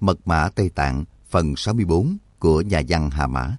Mật mã Tây Tạng phần 64 của nhà văn Hà Mã.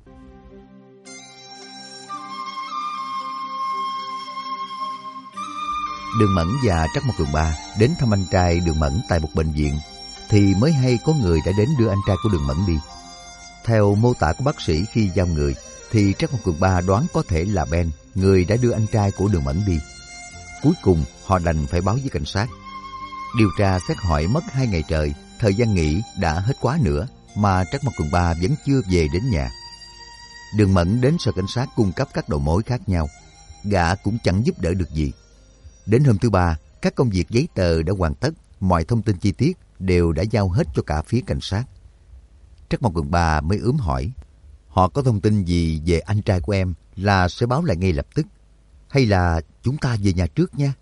Đường Mẫn và Trắc Mộc Cường Ba đến thăm anh trai Đường Mẫn tại một bệnh viện thì mới hay có người đã đến đưa anh trai của Đường Mẫn đi. Theo mô tả của bác sĩ khi giao người thì Trắc Mộc Cường Ba đoán có thể là Ben, người đã đưa anh trai của Đường Mẫn đi. Cuối cùng họ đành phải báo với cảnh sát. Điều tra xét hỏi mất 2 ngày trời, thời gian nghỉ đã hết quá nữa mà Trắc Mộc Cường Ba vẫn chưa về đến nhà. Đường Mẫn đến sở cảnh sát cung cấp các đầu mối khác nhau, gã cũng chẳng giúp đỡ được gì. Đến hôm thứ ba, các công việc giấy tờ đã hoàn tất, mọi thông tin chi tiết đều đã giao hết cho cả phía cảnh sát. Trắc Mộc Cường Ba mới ướm hỏi, họ có thông tin gì về anh trai của em là sẽ báo lại ngay lập tức, hay là chúng ta về nhà trước nha?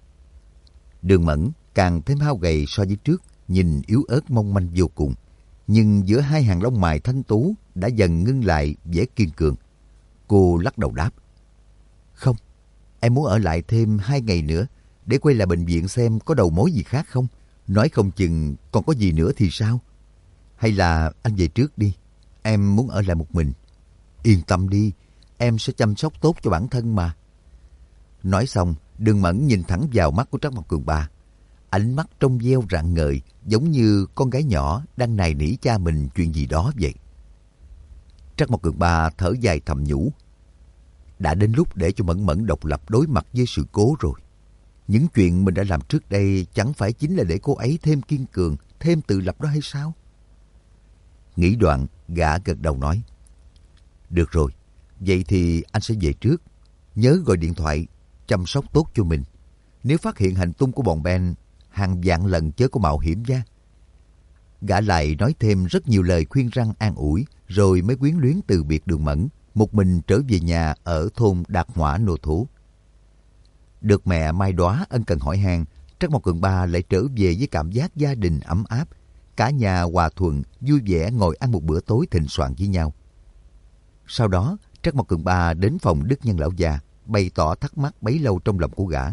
Đường Mẫn càng thêm hao gầy so với trước, nhìn yếu ớt mong manh vô cùng, nhưng giữa hai hàng lông mày thanh tú đã dần ngưng lại vẻ kiên cường. Cô lắc đầu đáp, không, em muốn ở lại thêm 2 ngày nữa để quay lại bệnh viện xem có đầu mối gì khác không. Nói không chừng còn có gì nữa thì sao? Hay là anh về trước đi, em muốn ở lại một mình. Yên tâm đi, em sẽ chăm sóc tốt cho bản thân mà. Nói xong, Đường Mẫn nhìn thẳng vào mắt của Trắc Mộc Cường Ba. Ánh mắt trong veo rạng ngời, giống như con gái nhỏ đang nài nỉ cha mình chuyện gì đó vậy. Trắc Mộc Cường Ba thở dài thầm nhủ, đã đến lúc để cho Mẫn Mẫn độc lập đối mặt với sự cố rồi. Những chuyện mình đã làm trước đây chẳng phải chính là để cô ấy thêm kiên cường, thêm tự lập đó hay sao? Nghĩ đoạn, gã gật đầu nói, được rồi, vậy thì anh sẽ về trước. Nhớ gọi điện thoại, chăm sóc tốt cho mình. Nếu phát hiện hành tung của bọn Ben, hàng vạn lần chớ có mạo hiểm nha. Gã lại nói thêm rất nhiều lời khuyên răn an ủi, rồi mới quyến luyến từ biệt Đường Mẫn, một mình trở về nhà ở thôn Đạt Hỏa Nô Thú. Được mẹ Mai Đóa ân cần hỏi han, Trắc Mộc Cường Ba lại trở về với cảm giác gia đình ấm áp. Cả nhà hòa thuận, vui vẻ ngồi ăn một bữa tối thịnh soạn với nhau. Sau đó, Trắc Mộc Cường Ba đến phòng Đức Nhân lão già, bày tỏ thắc mắc bấy lâu trong lòng của gã.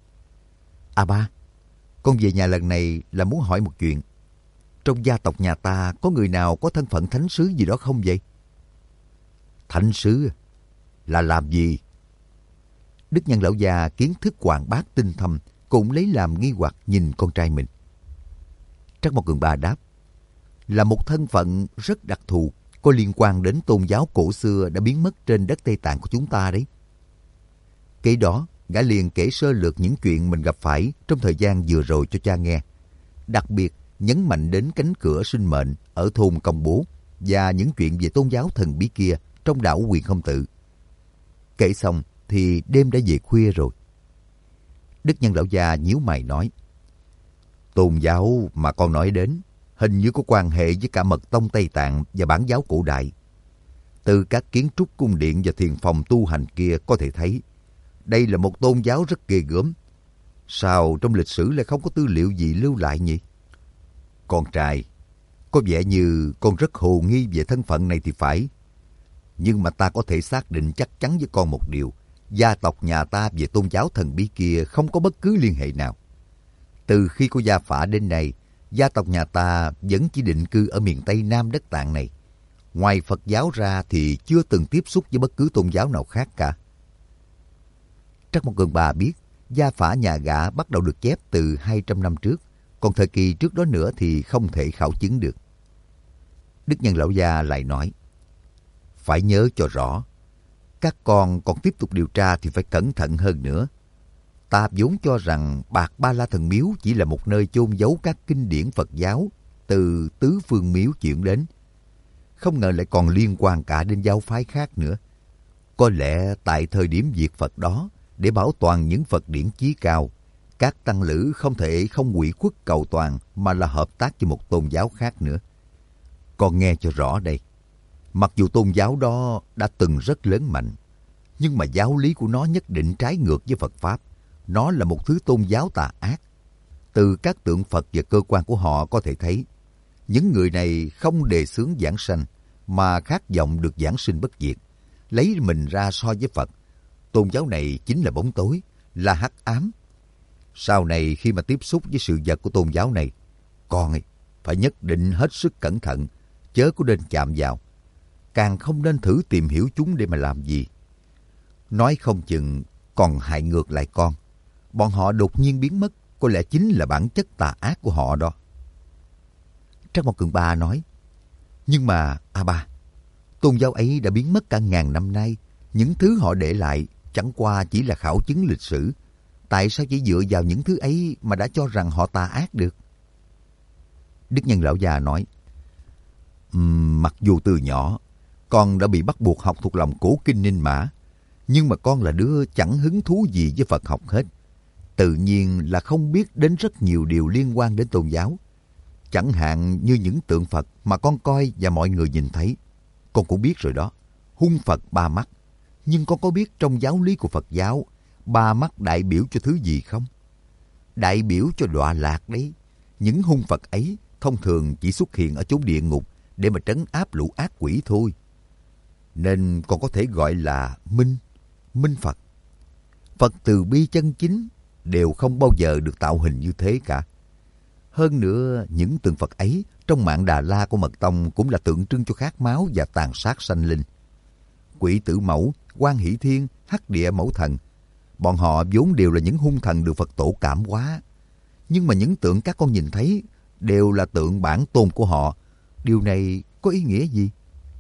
À ba, con về nhà lần này là muốn hỏi một chuyện. Trong gia tộc nhà ta có người nào có thân phận thánh sứ gì đó không vậy? Thánh sứ? Là làm gì? Đức Nhân lão già kiến thức hoạt bát tinh thâm, cũng lấy làm nghi hoặc nhìn con trai mình. Trắc Mộc Cường Ba đáp, là một thân phận rất đặc thù, có liên quan đến tôn giáo cổ xưa đã biến mất trên đất Tây Tạng của chúng ta đấy. Kế đó, gã liền kể sơ lược những chuyện mình gặp phải trong thời gian vừa rồi cho cha nghe. Đặc biệt, nhấn mạnh đến cánh cửa sinh mệnh ở thôn Công Bố và những chuyện về tôn giáo thần bí kia trong đảo Quyền Không Tự. Kể xong thì đêm đã về khuya rồi. Đức Nhân lão già nhíu mày nói, tôn giáo mà con nói đến hình như có quan hệ với cả mật tông Tây Tạng và bản giáo cổ đại. Từ các kiến trúc cung điện và thiền phòng tu hành kia có thể thấy, đây là một tôn giáo rất ghê gớm. Sao trong lịch sử lại không có tư liệu gì lưu lại nhỉ? Con trai, có vẻ như con rất hồ nghi về thân phận này thì phải. Nhưng mà ta có thể xác định chắc chắn với con một điều, gia tộc nhà ta về tôn giáo thần bí kia không có bất cứ liên hệ nào. Từ khi có Gia Phả đến nay, gia tộc nhà ta vẫn chỉ định cư ở miền Tây Nam đất Tạng này. Ngoài Phật giáo ra thì chưa từng tiếp xúc với bất cứ tôn giáo nào khác cả. Trắc Mộc Cường Ba biết, Gia Phả nhà gã bắt đầu được chép từ 200 năm trước, còn thời kỳ trước đó nữa thì không thể khảo chứng được. Đức Nhân lão gia lại nói, phải nhớ cho rõ, các con còn tiếp tục điều tra thì phải cẩn thận hơn nữa. Ta vốn cho rằng Bạc Ba La Thần Miếu chỉ là một nơi chôn giấu các kinh điển Phật giáo từ tứ phương miếu chuyển đến. Không ngờ lại còn liên quan cả đến giáo phái khác nữa. Có lẽ tại thời điểm diệt Phật đó, để bảo toàn những Phật điển chí cao, các tăng lữ không thể không ủy khuất cầu toàn mà là hợp tác với một tôn giáo khác nữa. Con nghe cho rõ đây. Mặc dù tôn giáo đó đã từng rất lớn mạnh, nhưng mà giáo lý của nó nhất định trái ngược với Phật Pháp. Nó là một thứ tôn giáo tà ác. Từ các tượng Phật và cơ quan của họ có thể thấy, những người này không đề xướng giảng sanh, mà khát vọng được giảng sinh bất diệt, lấy mình ra so với Phật. Tôn giáo này chính là bóng tối, là hắc ám. Sau này khi mà tiếp xúc với sự vật của tôn giáo này, con phải nhất định hết sức cẩn thận, chớ có nên chạm vào. Càng không nên thử tìm hiểu chúng để mà làm gì. Nói không chừng còn hại ngược lại con. Bọn họ đột nhiên biến mất, có lẽ chính là bản chất tà ác của họ đó. Trắc Mộc Cường Ba nói, nhưng mà, ba, tôn giáo ấy đã biến mất cả ngàn năm nay. Những thứ họ để lại chẳng qua chỉ là khảo chứng lịch sử. Tại sao chỉ dựa vào những thứ ấy mà đã cho rằng họ tà ác được? Đức Nhân lão già nói, mặc dù từ nhỏ, con đã bị bắt buộc học thuộc lòng cổ kinh Ninh Mã, nhưng mà con là đứa chẳng hứng thú gì với Phật học hết. Tự nhiên là không biết đến rất nhiều điều liên quan đến tôn giáo. Chẳng hạn như những tượng Phật mà con coi và mọi người nhìn thấy. Con cũng biết rồi đó, hung Phật ba mắt. Nhưng con có biết trong giáo lý của Phật giáo, ba mắt đại biểu cho thứ gì không? Đại biểu cho đọa lạc đấy. Những hung Phật ấy thông thường chỉ xuất hiện ở chốn địa ngục để mà trấn áp lũ ác quỷ thôi. Nên con có thể gọi là Minh Phật. Phật từ bi chân chính đều không bao giờ được tạo hình như thế cả. Hơn nữa, những tượng Phật ấy trong mạng Đà La của Mật Tông cũng là tượng trưng cho khát máu và tàn sát sanh linh. Quỷ Tử Mẫu, Quan Hỷ Thiên, Hắc Địa Mẫu Thần, bọn họ vốn đều là những hung thần được Phật tổ cảm hóa. Nhưng mà những tượng các con nhìn thấy đều là tượng bản tôn của họ. Điều này có ý nghĩa gì?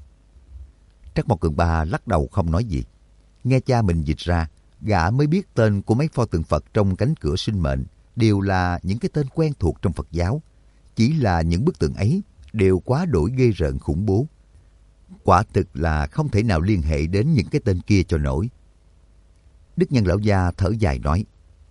Trắc Mộc Cường Ba lắc đầu không nói gì. Nghe cha mình dịch ra, gã mới biết tên của mấy pho tượng Phật trong cánh cửa sinh mệnh đều là những cái tên quen thuộc trong Phật giáo. Chỉ là những bức tượng ấy đều quá đổi ghê rợn khủng bố. Quả thực là không thể nào liên hệ đến những cái tên kia cho nổi. Đức Nhân lão gia thở dài nói,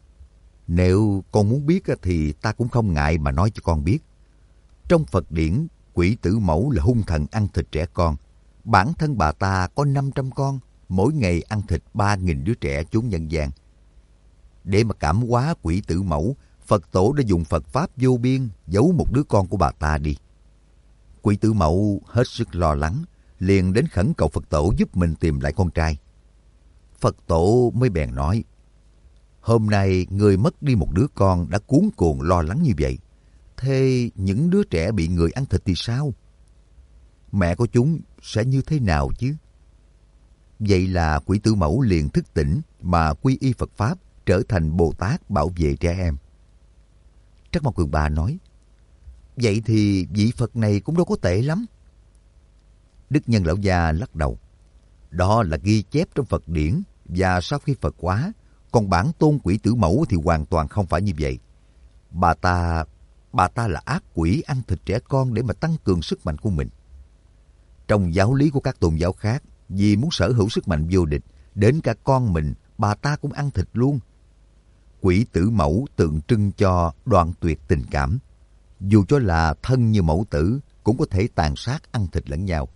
nếu con muốn biết thì ta cũng không ngại mà nói cho con biết. Trong Phật điển, Quỷ Tử Mẫu là hung thần ăn thịt trẻ con. Bản thân bà ta có 500 con, mỗi ngày ăn thịt 3.000 đứa trẻ chốn nhân gian. Để mà cảm hóa Quỷ Tử Mẫu, Phật tổ đã dùng Phật Pháp vô biên giấu một đứa con của bà ta đi. Quỷ Tử Mẫu hết sức lo lắng, liền đến khẩn cầu Phật tổ giúp mình tìm lại con trai. Phật tổ mới bèn nói, hôm nay người mất đi một đứa con đã cuống cuồng lo lắng như vậy. Thế những đứa trẻ bị người ăn thịt thì sao? Mẹ của chúng sẽ như thế nào chứ? Vậy là Quỷ Tử Mẫu liền thức tỉnh mà quy y Phật Pháp, trở thành Bồ Tát bảo vệ trẻ em. Trắc Mộc Cường Ba nói, vậy thì vị Phật này cũng đâu có tệ lắm. Đức Nhân lão gia lắc đầu. Đó là ghi chép trong Phật điển và sau khi Phật hóa, còn bản tôn Quỷ Tử Mẫu thì hoàn toàn không phải như vậy. Bà ta là ác quỷ ăn thịt trẻ con để mà tăng cường sức mạnh của mình. Trong giáo lý của các tôn giáo khác, vì muốn sở hữu sức mạnh vô địch, đến cả con mình, bà ta cũng ăn thịt luôn. Quỷ Tử Mẫu tượng trưng cho đoạn tuyệt tình cảm. Dù cho là thân như mẫu tử, cũng có thể tàn sát ăn thịt lẫn nhau.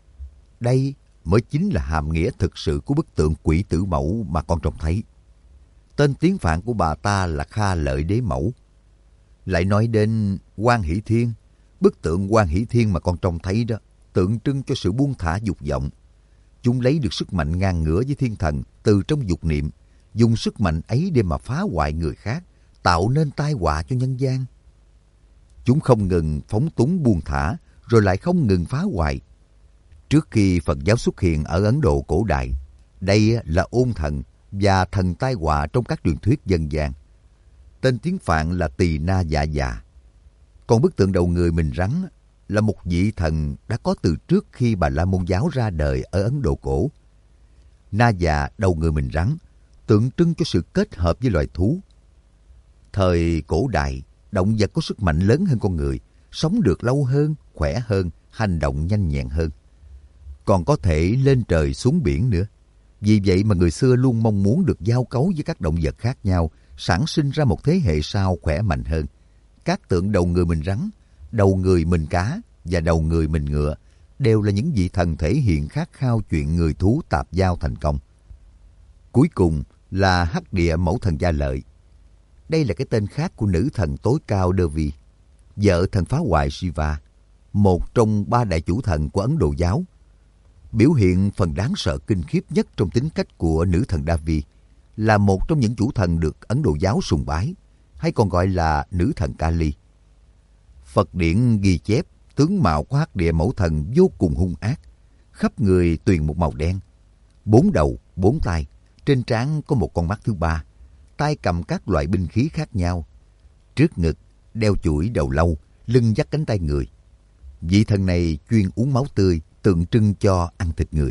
Đây mới chính là hàm nghĩa thực sự của bức tượng Quỷ Tử Mẫu mà con trông thấy. Tên tiếng Phạn của bà ta là Kha Lợi Đế Mẫu. Lại nói đến Quan Hỷ Thiên, bức tượng Quan Hỷ Thiên mà con trông thấy đó, tượng trưng cho sự buông thả dục vọng. Chúng lấy được sức mạnh ngang ngửa với thiên thần từ trong dục niệm, dùng sức mạnh ấy để mà phá hoại người khác, tạo nên tai họa cho nhân gian. Chúng không ngừng phóng túng buông thả, rồi lại không ngừng phá hoại. Trước khi Phật giáo xuất hiện ở Ấn Độ cổ đại, đây là ôn thần và thần tai họa trong các truyền thuyết dân gian. Tên tiếng Phạn là Tỳ Na Dạ Dạ. Còn bức tượng đầu người mình rắn là một vị thần đã có từ trước khi Bà La Môn giáo ra đời ở Ấn Độ cổ. Na Dạ đầu người mình rắn tượng trưng cho sự kết hợp với loài thú. Thời cổ đại, động vật có sức mạnh lớn hơn con người, sống được lâu hơn, khỏe hơn, hành động nhanh nhẹn hơn. Còn có thể lên trời xuống biển nữa. Vì vậy mà người xưa luôn mong muốn được giao cấu với các động vật khác nhau, sản sinh ra một thế hệ sau khỏe mạnh hơn. Các tượng đầu người mình rắn, đầu người mình cá và đầu người mình ngựa đều là những vị thần thể hiện khát khao chuyện người thú tạp giao thành công. Cuối cùng là Hắc Địa Mẫu Thần Gia Lợi. Đây là cái tên khác của nữ thần tối cao Devi, vợ thần phá hoại Shiva, một trong 3 đại chủ thần của Ấn Độ giáo. Biểu hiện phần đáng sợ kinh khiếp nhất trong tính cách của nữ thần Devi, là một trong những chủ thần được Ấn Độ giáo sùng bái, hay còn gọi là nữ thần Kali. Phật điển ghi chép tướng mạo của Hắc Địa Mẫu Thần vô cùng hung ác, khắp người tuyền một màu đen, 4 đầu, 4 tay, trên trán có một con mắt thứ ba, tay cầm các loại binh khí khác nhau, trước ngực đeo chuỗi đầu lâu, lưng dắt cánh tay người. Vị thần này chuyên uống máu tươi, tượng trưng cho ăn thịt người.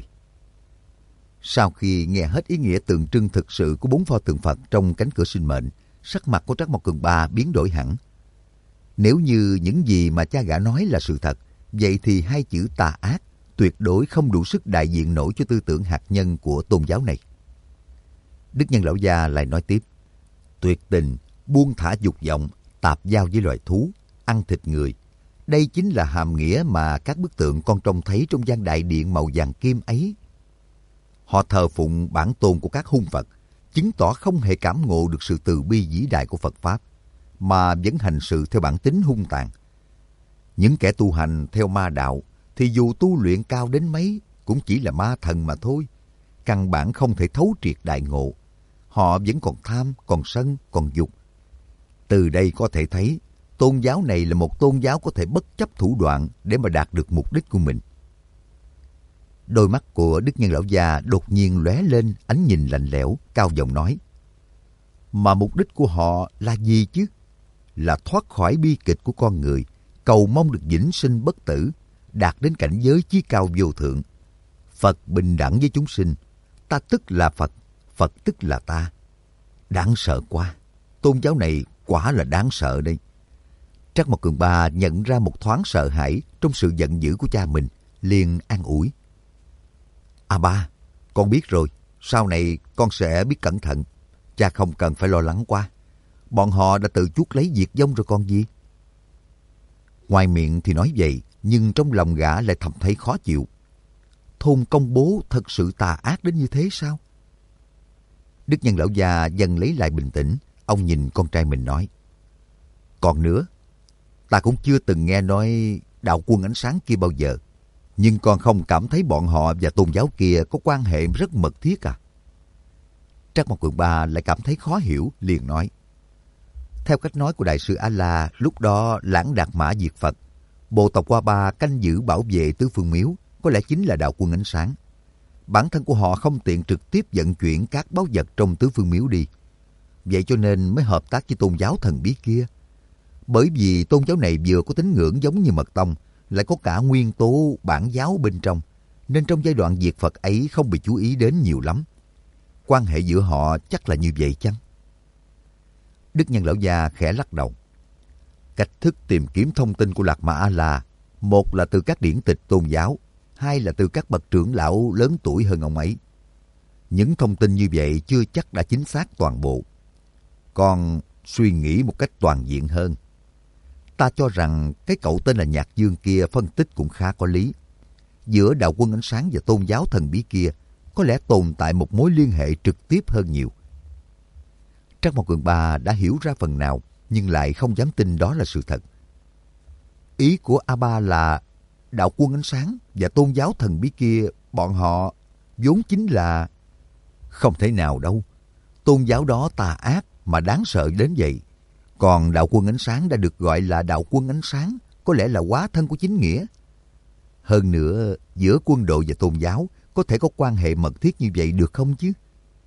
Sau khi nghe hết ý nghĩa tượng trưng thực sự của 4 pho tượng Phật trong cánh cửa sinh mệnh, sắc mặt của Trắc Mộc Cường Ba biến đổi hẳn. Nếu như những gì mà cha gã nói là sự thật, vậy thì 2 chữ tà ác tuyệt đối không đủ sức đại diện nổi cho tư tưởng hạt nhân của tôn giáo này. Đức Nhân Lão Gia lại nói tiếp, tuyệt tình, buông thả dục vọng, tạp giao với loài thú, ăn thịt người. Đây chính là hàm nghĩa mà các bức tượng con trông thấy trong gian đại điện màu vàng kim ấy. Họ thờ phụng bản tôn của các hung Phật, chứng tỏ không hề cảm ngộ được sự từ bi vĩ đại của Phật Pháp, mà vẫn hành sự theo bản tính hung tàn. Những kẻ tu hành theo ma đạo thì dù tu luyện cao đến mấy cũng chỉ là ma thần mà thôi, căn bản không thể thấu triệt đại ngộ. Họ vẫn còn tham, còn sân, còn dục. Từ đây có thể thấy, tôn giáo này là một tôn giáo có thể bất chấp thủ đoạn để mà đạt được mục đích của mình. Đôi mắt của Đức Nhân Lão Gia đột nhiên lóe lên ánh nhìn lạnh lẽo, cao giọng nói, mà mục đích của họ là gì chứ? Là thoát khỏi bi kịch của con người, cầu mong được vĩnh sinh bất tử, đạt đến cảnh giới chí cao vô thượng. Phật bình đẳng với chúng sinh, ta tức là Phật, Phật tức là ta. Đáng sợ quá, tôn giáo này quả là đáng sợ đây. Trắc Mộc Cường Ba nhận ra một thoáng sợ hãi trong sự giận dữ của cha mình, liền an ủi. Ba, con biết rồi, sau này con sẽ biết cẩn thận. Cha không cần phải lo lắng quá. Bọn họ đã tự chuốc lấy diệt vong rồi còn gì. Ngoài miệng thì nói vậy, nhưng trong lòng gã lại thầm thấy khó chịu. Thôn Công Bố thật sự tà ác đến như thế sao? Đức Nhân Lão Gia dần lấy lại bình tĩnh, ông nhìn con trai mình nói. Còn nữa, ta cũng chưa từng nghe nói đạo quân ánh sáng kia bao giờ, nhưng con không cảm thấy bọn họ và tôn giáo kia có quan hệ rất mật thiết à? Trắc Mộc Cường Ba lại cảm thấy khó hiểu, liền nói. Theo cách nói của Đại sư A-La, lúc đó Lãng Đạt Mã diệt Phật, bộ tộc Hoa Ba canh giữ bảo vệ tứ phương miếu, có lẽ chính là đạo quân ánh sáng. Bản thân của họ không tiện trực tiếp vận chuyển các báu vật trong tứ phương miếu đi. Vậy cho nên mới hợp tác với tôn giáo thần bí kia. Bởi vì tôn giáo này vừa có tín ngưỡng giống như Mật Tông, lại có cả nguyên tố bản giáo bên trong, nên trong giai đoạn diệt Phật ấy không bị chú ý đến nhiều lắm. Quan hệ giữa họ chắc là như vậy chăng? Đức Nhân Lão Gia khẽ lắc đầu. Cách thức tìm kiếm thông tin của Lạc Ma A-La, một là từ các điển tịch tôn giáo, hai là từ các bậc trưởng lão lớn tuổi hơn ông ấy. Những thông tin như vậy chưa chắc đã chính xác toàn bộ. Còn suy nghĩ một cách toàn diện hơn, ta cho rằng cái cậu tên là Nhạc Dương kia phân tích cũng khá có lý. Giữa đạo quân ánh sáng và tôn giáo thần bí kia có lẽ tồn tại một mối liên hệ trực tiếp hơn nhiều. Trắc Mộc Cường Ba đã hiểu ra phần nào, nhưng lại không dám tin đó là sự thật. Ý của A-ba là đạo quân ánh sáng và tôn giáo thần bí kia, bọn họ vốn chính là... Không thể nào đâu. Tôn giáo đó tà ác mà đáng sợ đến vậy. Còn đạo quân ánh sáng đã được gọi là đạo quân ánh sáng, có lẽ là hóa thân của chính nghĩa. Hơn nữa, giữa quân đội và tôn giáo có thể có quan hệ mật thiết như vậy được không chứ?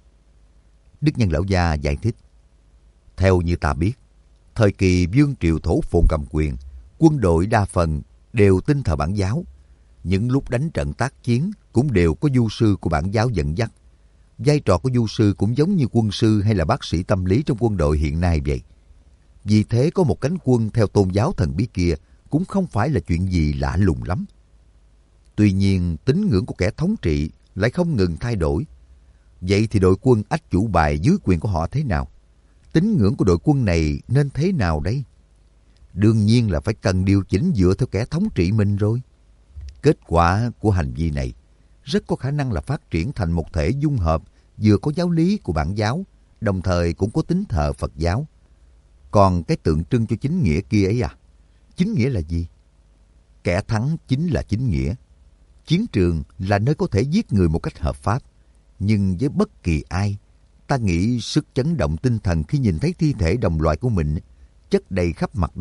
Đức Nhân Lão Gia giải thích. Theo như ta biết, thời kỳ vương triều Thổ Phồn cầm quyền, quân đội đa phần đều tin thờ bản giáo. Những lúc đánh trận tác chiến cũng đều có du sư của bản giáo dẫn dắt. Vai trò của du sư cũng giống như quân sư hay là bác sĩ tâm lý trong quân đội hiện nay vậy. Vì thế có một cánh quân theo tôn giáo thần bí kia cũng không phải là chuyện gì lạ lùng lắm. Tuy nhiên, tín ngưỡng của kẻ thống trị lại không ngừng thay đổi. Vậy thì đội quân ách chủ bài dưới quyền của họ thế nào? Tín ngưỡng của đội quân này nên thế nào đấy? Đương nhiên là phải cần điều chỉnh dựa theo kẻ thống trị mình rồi. Kết quả của hành vi này rất có khả năng là phát triển thành một thể dung hợp vừa có giáo lý của bản giáo, đồng thời cũng có tín thờ Phật giáo. Còn cái tượng trưng cho chính nghĩa kia ấy à? Chính nghĩa là gì? Kẻ thắng chính là chính nghĩa. Chiến trường là nơi có thể giết người một cách hợp pháp. Nhưng với bất kỳ ai, ta nghĩ sức chấn động tinh thần khi nhìn thấy thi thể đồng loại của mình chất đầy khắp mặt đất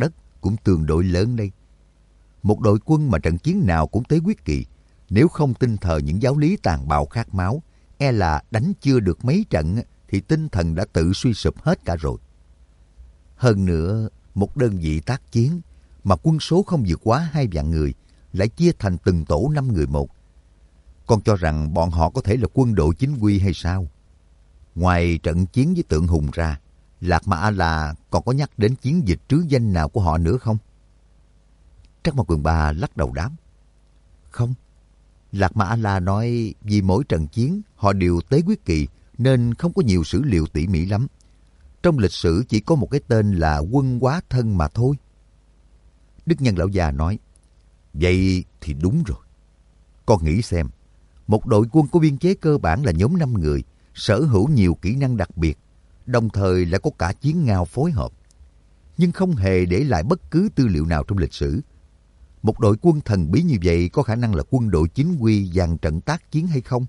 cũng tương đối lớn đây. Một đội quân mà trận chiến nào cũng tới quyết kỳ, nếu không tin thờ những giáo lý tàn bạo khát máu, e là đánh chưa được mấy trận thì tinh thần đã tự suy sụp hết cả rồi. Hơn nữa, một đơn vị tác chiến mà quân số không vượt quá 2 vạn người, lại chia thành từng tổ 5 người một. Con cho rằng bọn họ có thể là quân đội chính quy hay sao? Ngoài trận chiến với Tượng Hùng ra, Lạc Ma A-la còn có nhắc đến chiến dịch trứ danh nào của họ nữa không? Trắc Mộc Cường Ba lắc đầu đáp. Không. Lạc Ma A-la nói vì mỗi trận chiến họ đều tế quyết kỳ nên không có nhiều sử liệu tỉ mỉ lắm. Trong lịch sử chỉ có một cái tên là Quân Hóa Thân mà thôi. Đức Nhân lão già nói, vậy thì đúng rồi. Con nghĩ xem, một đội quân có biên chế cơ bản là nhóm 5 người, sở hữu nhiều kỹ năng đặc biệt, đồng thời lại có cả chiến ngao phối hợp, nhưng không hề để lại bất cứ tư liệu nào trong lịch sử. Một đội quân thần bí như vậy có khả năng là quân đội chính quy dàn trận tác chiến hay không?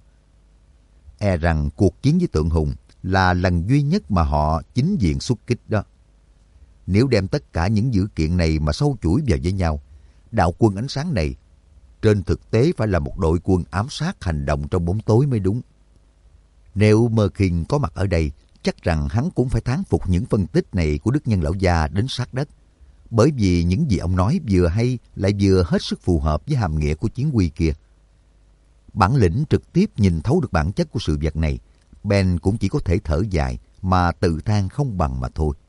E rằng cuộc chiến với Tượng Hùng là lần duy nhất mà họ chính diện xuất kích đó. Nếu đem tất cả những dữ kiện này mà sâu chuỗi vào với nhau, đạo quân ánh sáng này trên thực tế phải là một đội quân ám sát hành động trong bóng tối mới đúng. Nếu Mơ Kinh có mặt ở đây, chắc rằng hắn cũng phải thán phục những phân tích này của Đức Nhân lão già đến sát đất. Bởi vì những gì ông nói vừa hay lại vừa hết sức phù hợp với hàm nghĩa của chiến quy kia. Bản lĩnh trực tiếp nhìn thấu được bản chất của sự vật này, Ben cũng chỉ có thể thở dài mà tự than không bằng mà thôi.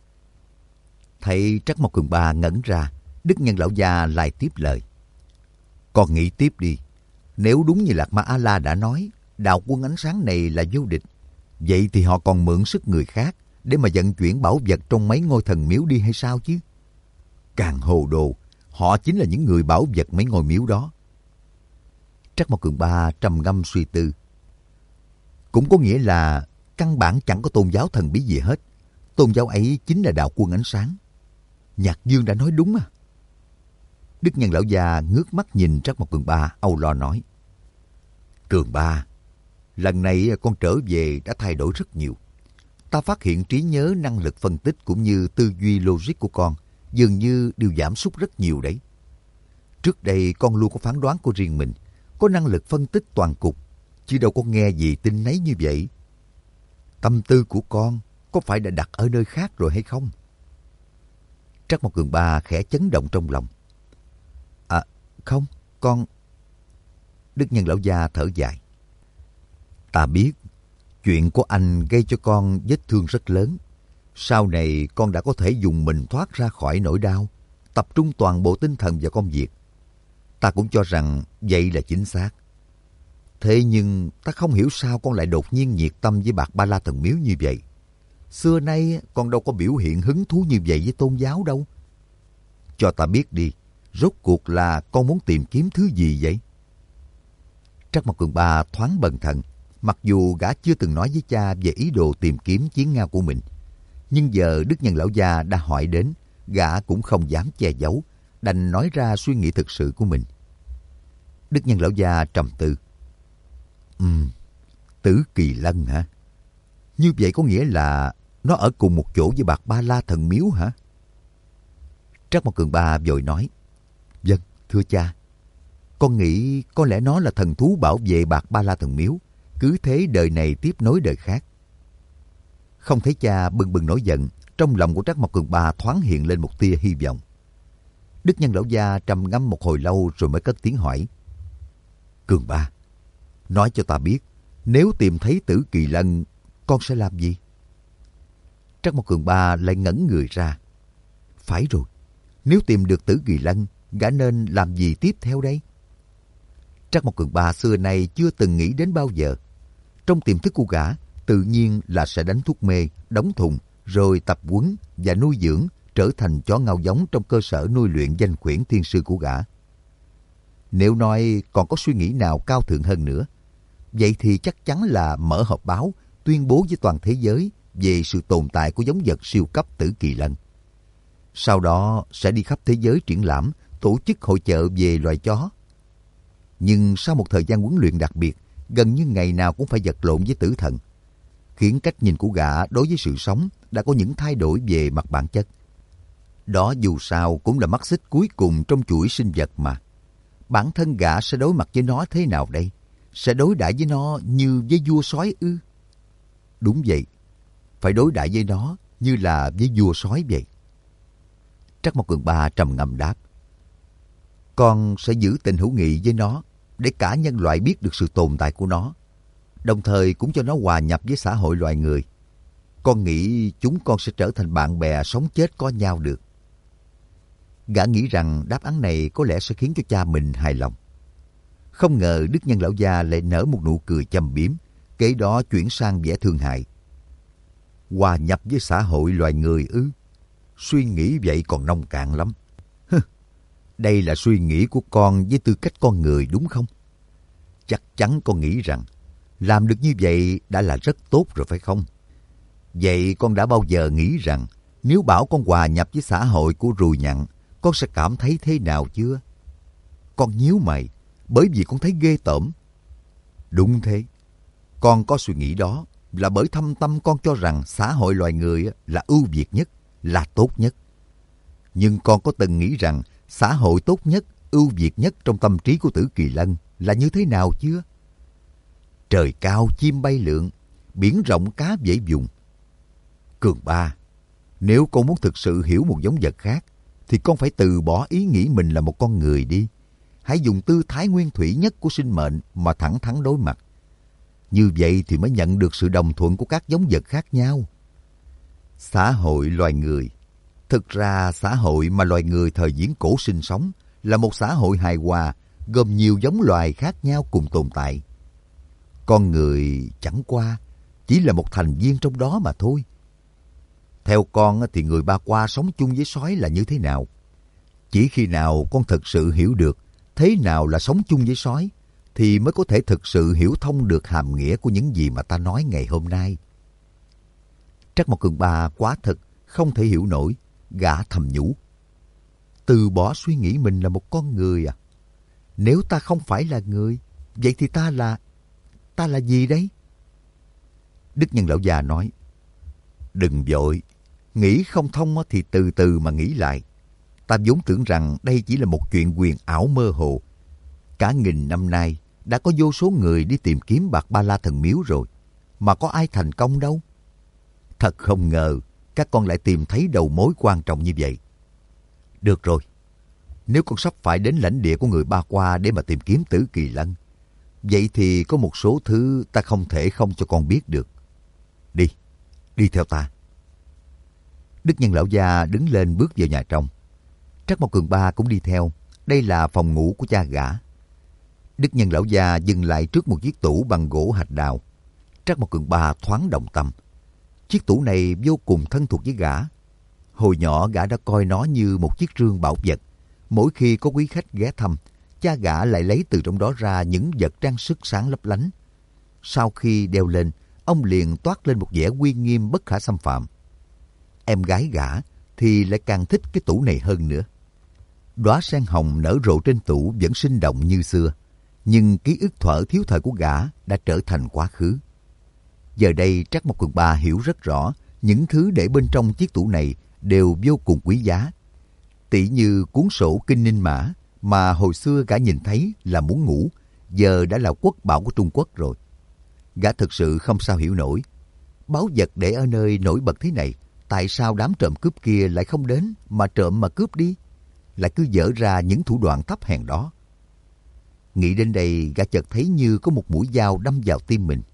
Thấy Trắc Mộc Cường Ba ngẩn ra, Đức Nhân lão già lại tiếp lời. Con nghĩ tiếp đi. Nếu đúng như Lạc Ma A-la đã nói, đạo quân ánh sáng này là vô địch, vậy thì họ còn mượn sức người khác để mà vận chuyển bảo vật trong mấy ngôi thần miếu đi hay sao chứ? Càng hồ đồ, họ chính là những người bảo vật mấy ngôi miếu đó. Trắc Mộc Cường Ba trầm ngâm suy tư. Cũng có nghĩa là căn bản chẳng có tôn giáo thần bí gì hết. Tôn giáo ấy chính là đạo quân ánh sáng. Nhạc Dương đã nói đúng à? Đức Nhân lão già ngước mắt nhìn Trắc Mộc Cường Ba, âu lo nói. Cường Ba, lần này con trở về đã thay đổi rất nhiều. Ta phát hiện trí nhớ, năng lực phân tích cũng như tư duy logic của con dường như đều giảm sút rất nhiều đấy. Trước đây con luôn có phán đoán của riêng mình, có năng lực phân tích toàn cục, chứ đâu có nghe gì tin nấy như vậy. Tâm tư của con có phải đã đặt ở nơi khác rồi hay không? Trắc Mộc Cường Ba khẽ chấn động trong lòng. À, không, con... Đức Nhân lão già thở dài. Ta biết, chuyện của anh gây cho con vết thương rất lớn. Sau này con đã có thể dùng mình thoát ra khỏi nỗi đau, tập trung toàn bộ tinh thần vào công việc. Ta cũng cho rằng vậy là chính xác. Thế nhưng ta không hiểu sao con lại đột nhiên nhiệt tâm với Bạc Ba La Thần Miếu như vậy. Xưa nay con đâu có biểu hiện hứng thú như vậy với tôn giáo đâu. Cho ta biết đi, rốt cuộc là con muốn tìm kiếm thứ gì vậy? Trắc Mộc Cường Ba thoáng bần thần. Mặc dù gã chưa từng nói với cha về ý đồ tìm kiếm chiến ngao của mình, nhưng giờ Đức Nhân lão già đã hỏi đến, gã cũng không dám che giấu, đành nói ra suy nghĩ thực sự của mình. Đức Nhân lão già trầm tư. Tử Kỳ Lân hả? Như vậy có nghĩa là nó ở cùng một chỗ với Bạc Ba La Thần Miếu hả? Trắc Mộc Cường Ba vội nói. Vâng, thưa cha. Con nghĩ có lẽ nó là thần thú bảo vệ Bạc Ba La Thần Miếu, cứ thế đời này tiếp nối đời khác. Không thấy cha bừng bừng nổi giận, trong lòng của Trắc Mộc Cường Ba thoáng hiện lên một tia hy vọng. Đức Nhân lão gia trầm ngâm một hồi lâu rồi mới cất tiếng hỏi. Cường Ba, nói cho ta biết, nếu tìm thấy Tử Kỳ Lân, con sẽ làm gì? Trắc Mộc Cường Ba lại ngẩn người ra. Phải rồi, nếu tìm được Tử Kỳ Lân, gã nên làm gì tiếp theo đây? Trắc Mộc Cường Ba xưa nay chưa từng nghĩ đến bao giờ. Trong tiềm thức của gã, tự nhiên là sẽ đánh thuốc mê, đóng thùng, rồi tập huấn và nuôi dưỡng trở thành chó ngao giống trong cơ sở nuôi luyện danh khuyển thiên sư của gã. Nếu nói còn có suy nghĩ nào cao thượng hơn nữa, vậy thì chắc chắn là mở họp báo, tuyên bố với toàn thế giới về sự tồn tại của giống vật siêu cấp Tử Kỳ Lân. Sau đó sẽ đi khắp thế giới triển lãm, tổ chức hội chợ về loài chó. Nhưng sau một thời gian huấn luyện đặc biệt, gần như ngày nào cũng phải vật lộn với tử thần, khiến cách nhìn của gã đối với sự sống đã có những thay đổi về mặt bản chất. Đó dù sao cũng là mắt xích cuối cùng trong chuỗi sinh vật mà. Bản thân gã sẽ đối mặt với nó thế nào đây? Sẽ đối đãi với nó như với vua sói ư? Đúng vậy, phải đối đãi với nó như là với vua sói vậy. Trắc Mộc Cường Ba trầm ngâm đáp. Con sẽ giữ tình hữu nghị với nó để cả nhân loại biết được sự tồn tại của nó, đồng thời cũng cho nó hòa nhập với xã hội loài người. Con nghĩ chúng con sẽ trở thành bạn bè sống chết có nhau được. Gã nghĩ rằng đáp án này có lẽ sẽ khiến cho cha mình hài lòng. Không ngờ Đức Nhân lão già lại nở một nụ cười châm biếm, kế đó chuyển sang vẻ thương hại. Hòa nhập với xã hội loài người ư? Suy nghĩ vậy còn nông cạn lắm. Đây là suy nghĩ của con với tư cách con người đúng không? Chắc chắn con nghĩ rằng làm được như vậy đã là rất tốt rồi phải không? Vậy con đã bao giờ nghĩ rằng nếu bảo con hòa nhập với xã hội của ruồi nhặn, con sẽ cảm thấy thế nào chưa? Con nhíu mày bởi vì con thấy ghê tởm. Đúng thế. Con có suy nghĩ đó là bởi thâm tâm con cho rằng xã hội loài người là ưu việt nhất, là tốt nhất. Nhưng con có từng nghĩ rằng xã hội tốt nhất, ưu việt nhất trong tâm trí của Tử Kỳ Lân là như thế nào chưa? Trời cao chim bay lượn, biển rộng cá dễ dùng. Cường Ba, nếu con muốn thực sự hiểu một giống vật khác, thì con phải từ bỏ ý nghĩ mình là một con người đi. Hãy dùng tư thái nguyên thủy nhất của sinh mệnh mà thẳng thắn đối mặt. Như vậy thì mới nhận được sự đồng thuận của các giống vật khác nhau. Xã hội loài người. Thực ra xã hội mà loài người thời viễn cổ sinh sống là một xã hội hài hòa, gồm nhiều giống loài khác nhau cùng tồn tại. Con người chẳng qua chỉ là một thành viên trong đó mà thôi. Theo con thì người Ba Qua sống chung với sói là như thế nào? Chỉ khi nào con thực sự hiểu được thế nào là sống chung với sói, thì mới có thể thực sự hiểu thông được hàm nghĩa của những gì mà ta nói ngày hôm nay. Trắc Mộc Cường Ba quá thật không thể hiểu nổi, gã thầm nhủ. Từ bỏ suy nghĩ mình là một con người à? Nếu ta không phải là người, vậy thì ta là gì đấy? Đức Nhân lão già nói, đừng vội, nghĩ không thông thì từ từ mà nghĩ lại. Ta vốn tưởng rằng đây chỉ là một chuyện huyền ảo mơ hồ. Cả nghìn năm nay đã có vô số người đi tìm kiếm bạc ba la thần miếu rồi, mà có ai thành công đâu. Thật không ngờ các con lại tìm thấy đầu mối quan trọng như vậy. Được rồi, nếu con sắp phải đến lãnh địa của người Ba Qua để mà tìm kiếm Tử Kỳ Lân, vậy thì có một số thứ ta không thể không cho con biết được. Đi theo ta. Đức Nhân lão già đứng lên bước vào nhà trong. Trắc Mộc Cường Ba cũng đi theo. Đây là phòng ngủ của cha gã. Đức Nhân lão già dừng lại trước một chiếc tủ bằng gỗ hạch đào. Trắc Mộc Cường Ba thoáng động tâm. Chiếc tủ này vô cùng thân thuộc với gã. Hồi nhỏ gã đã coi nó như một chiếc rương bảo vật. Mỗi khi có quý khách ghé thăm, cha gã lại lấy từ trong đó ra những vật trang sức sáng lấp lánh. Sau khi đeo lên, ông liền toát lên một vẻ uy nghiêm bất khả xâm phạm. Em gái gã thì lại càng thích cái tủ này hơn nữa. Đóa sen hồng nở rộ trên tủ vẫn sinh động như xưa, nhưng ký ức thuở thiếu thời của gã đã trở thành quá khứ. Giờ đây Trắc Mộc Cường Ba hiểu rất rõ những thứ để bên trong chiếc tủ này đều vô cùng quý giá. Tỉ như cuốn sổ Kinh Ninh Mã mà hồi xưa gã nhìn thấy là muốn ngủ, giờ đã là quốc bảo của Trung Quốc rồi. Gã thực sự không sao hiểu nổi. Báu vật để ở nơi nổi bật thế này, tại sao đám trộm cướp kia lại không đến mà trộm mà cướp đi, lại cứ dở ra những thủ đoạn thấp hèn đó. Nghĩ đến đây, gã chợt thấy như có một mũi dao đâm vào tim mình.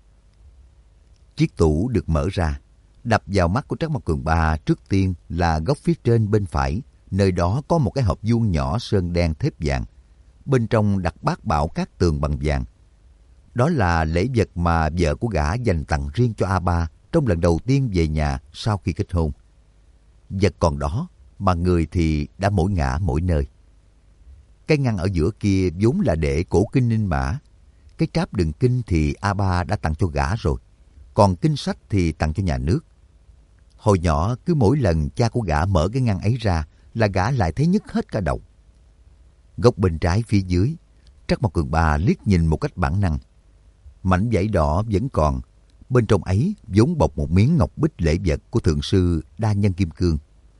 Chiếc tủ được mở ra, đập vào mắt của Trắc Mộc Cường Ba trước tiên là góc phía trên bên phải, nơi đó có một cái hộp vuông nhỏ sơn đen thép vàng. Bên trong đặt bát bảo cát tường bằng vàng. Đó là lễ vật mà vợ của gã dành tặng riêng cho A Ba trong lần đầu tiên về nhà sau khi kết hôn. Vật còn đó, mà người thì đã mỗi ngả mỗi nơi. Cái ngăn ở giữa kia vốn là để cổ kinh Ninh Mã. Cái tráp đựng kinh thì A Ba đã tặng cho gã rồi. Còn kinh sách thì tặng cho nhà nước. Hồi nhỏ cứ mỗi lần cha của gã mở cái ngăn ấy ra là gã lại thấy nhức hết cả đầu. Góc bên trái phía dưới, Trắc Mộc Cường Ba liếc nhìn một cách bản năng. Mảnh vải đỏ vẫn còn. Bên trong ấy vốn bọc một miếng ngọc bích lễ vật của thượng sư Đa Nhân Kim Cương.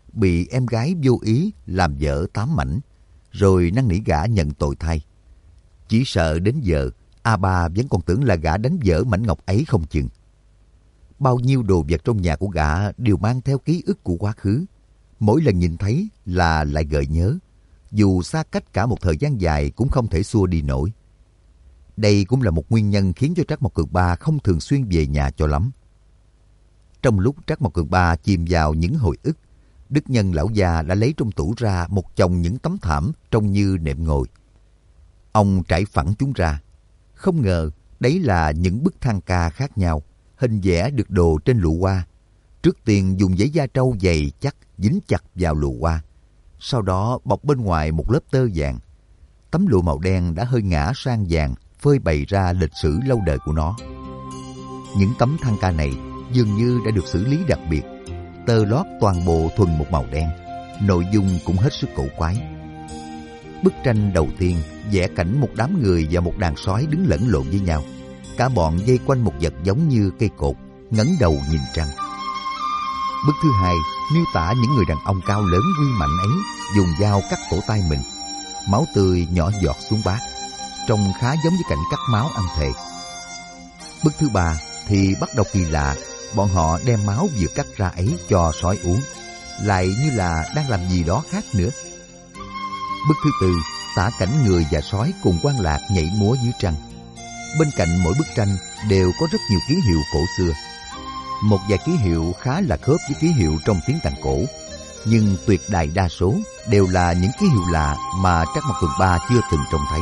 bị em gái vô ý làm vỡ 8 mảnh, rồi năn nỉ gã nhận tội thay. Chỉ sợ đến giờ, A Ba vẫn còn tưởng là gã đánh vỡ mảnh ngọc ấy không chừng. Bao nhiêu đồ vật trong nhà của gã đều mang theo ký ức của quá khứ. Mỗi lần nhìn thấy là lại gợi nhớ, dù xa cách cả một thời gian dài cũng không thể xua đi nổi. Đây cũng là một nguyên nhân khiến cho Trắc Mộc Cường Ba không thường xuyên về nhà cho lắm. Trong lúc Trắc Mộc Cường Ba chìm vào những hồi ức, Đức Nhân lão già đã lấy trong tủ ra một chồng những tấm thảm trông như nệm ngồi. Ông trải phẳng chúng ra. Không ngờ đấy là những bức thang ca khác nhau, hình vẽ được đồ trên lụa hoa. Trước tiên dùng giấy da trâu dày chắc dính chặt vào lụa hoa, sau đó bọc bên ngoài một lớp tơ vàng. Tấm lụa màu đen đã hơi ngả sang vàng, phơi bày ra lịch sử lâu đời của nó. Những tấm thang ca này dường như đã được xử lý đặc biệt. Tơ lót toàn bộ thuần một màu đen, nội dung cũng hết sức cổ quái. Bức tranh đầu tiên vẽ cảnh một đám người và một đàn sói đứng lẫn lộn với nhau. Cả bọn vây quanh một vật giống như cây cột, ngẩng đầu nhìn trăng. Bức thứ hai miêu tả những người đàn ông cao lớn uy mạnh ấy dùng dao cắt cổ tay mình. Máu tươi nhỏ giọt xuống bát, trông khá giống với cảnh cắt máu ăn thề. Bức thứ ba thì bắt đầu kỳ lạ. Bọn họ đem máu vừa cắt ra ấy cho sói uống, lại như là đang làm gì đó khác nữa. Bức thứ tư tả cảnh người và sói cùng quan lạc nhảy múa dưới trăng. Bên cạnh mỗi bức tranh đều có rất nhiều ký hiệu cổ xưa. Một vài ký hiệu khá là khớp với ký hiệu trong tiếng Tàn cổ, nhưng tuyệt đại đa số đều là những ký hiệu lạ mà Trắc Mộc Cường Ba chưa từng trông thấy.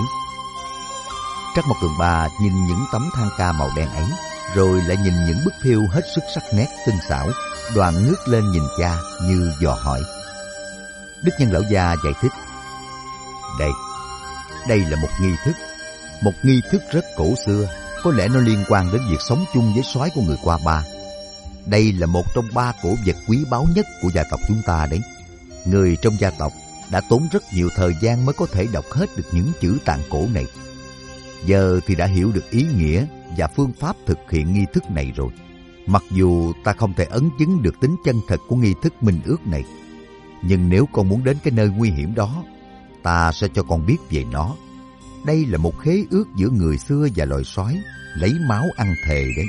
Trắc Mộc Cường Ba nhìn những tấm thang ca màu đen ấy, rồi lại nhìn những bức thêu hết sức sắc nét tinh xảo, đoạn ngước lên nhìn cha như dò hỏi. Đức Nhân lão già giải thích: Đây là một nghi thức rất cổ xưa, có lẽ nó liên quan đến việc sống chung với sói của người qua ba. Đây là một trong 3 cổ vật quý báu nhất của gia tộc chúng ta đấy. Người trong gia tộc đã tốn rất nhiều thời gian mới có thể đọc hết được những chữ tạng cổ này. Giờ thì đã hiểu được ý nghĩa và phương pháp thực hiện nghi thức này rồi. Mặc dù ta không thể ấn chứng được tính chân thật của nghi thức minh ước này, nhưng nếu con muốn đến cái nơi nguy hiểm đó, ta sẽ cho con biết về nó. Đây là một khế ước giữa người xưa và loài sói, lấy máu ăn thề đấy.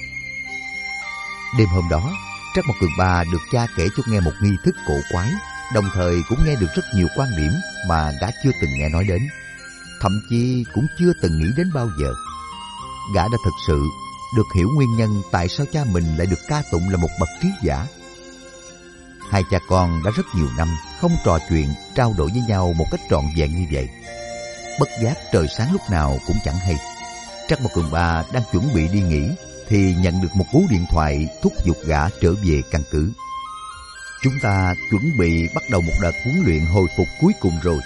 Đêm hôm đó, Trắc Mộc Cường Ba được cha kể cho nghe một nghi thức cổ quái, đồng thời cũng nghe được rất nhiều quan điểm mà gã chưa từng nghe nói đến, thậm chí cũng chưa từng nghĩ đến bao giờ. Gã đã thực sự được hiểu nguyên nhân tại sao cha mình lại được ca tụng là một bậc trí giả. Hai cha con đã rất nhiều năm không trò chuyện, trao đổi với nhau một cách trọn vẹn như vậy. Bất giác trời sáng lúc nào cũng chẳng hay. Trắc Mộc Cường Ba đang chuẩn bị đi nghỉ thì nhận được một cú điện thoại thúc giục gã trở về căn cứ. Chúng ta chuẩn bị bắt đầu một đợt huấn luyện hồi phục cuối cùng rồi.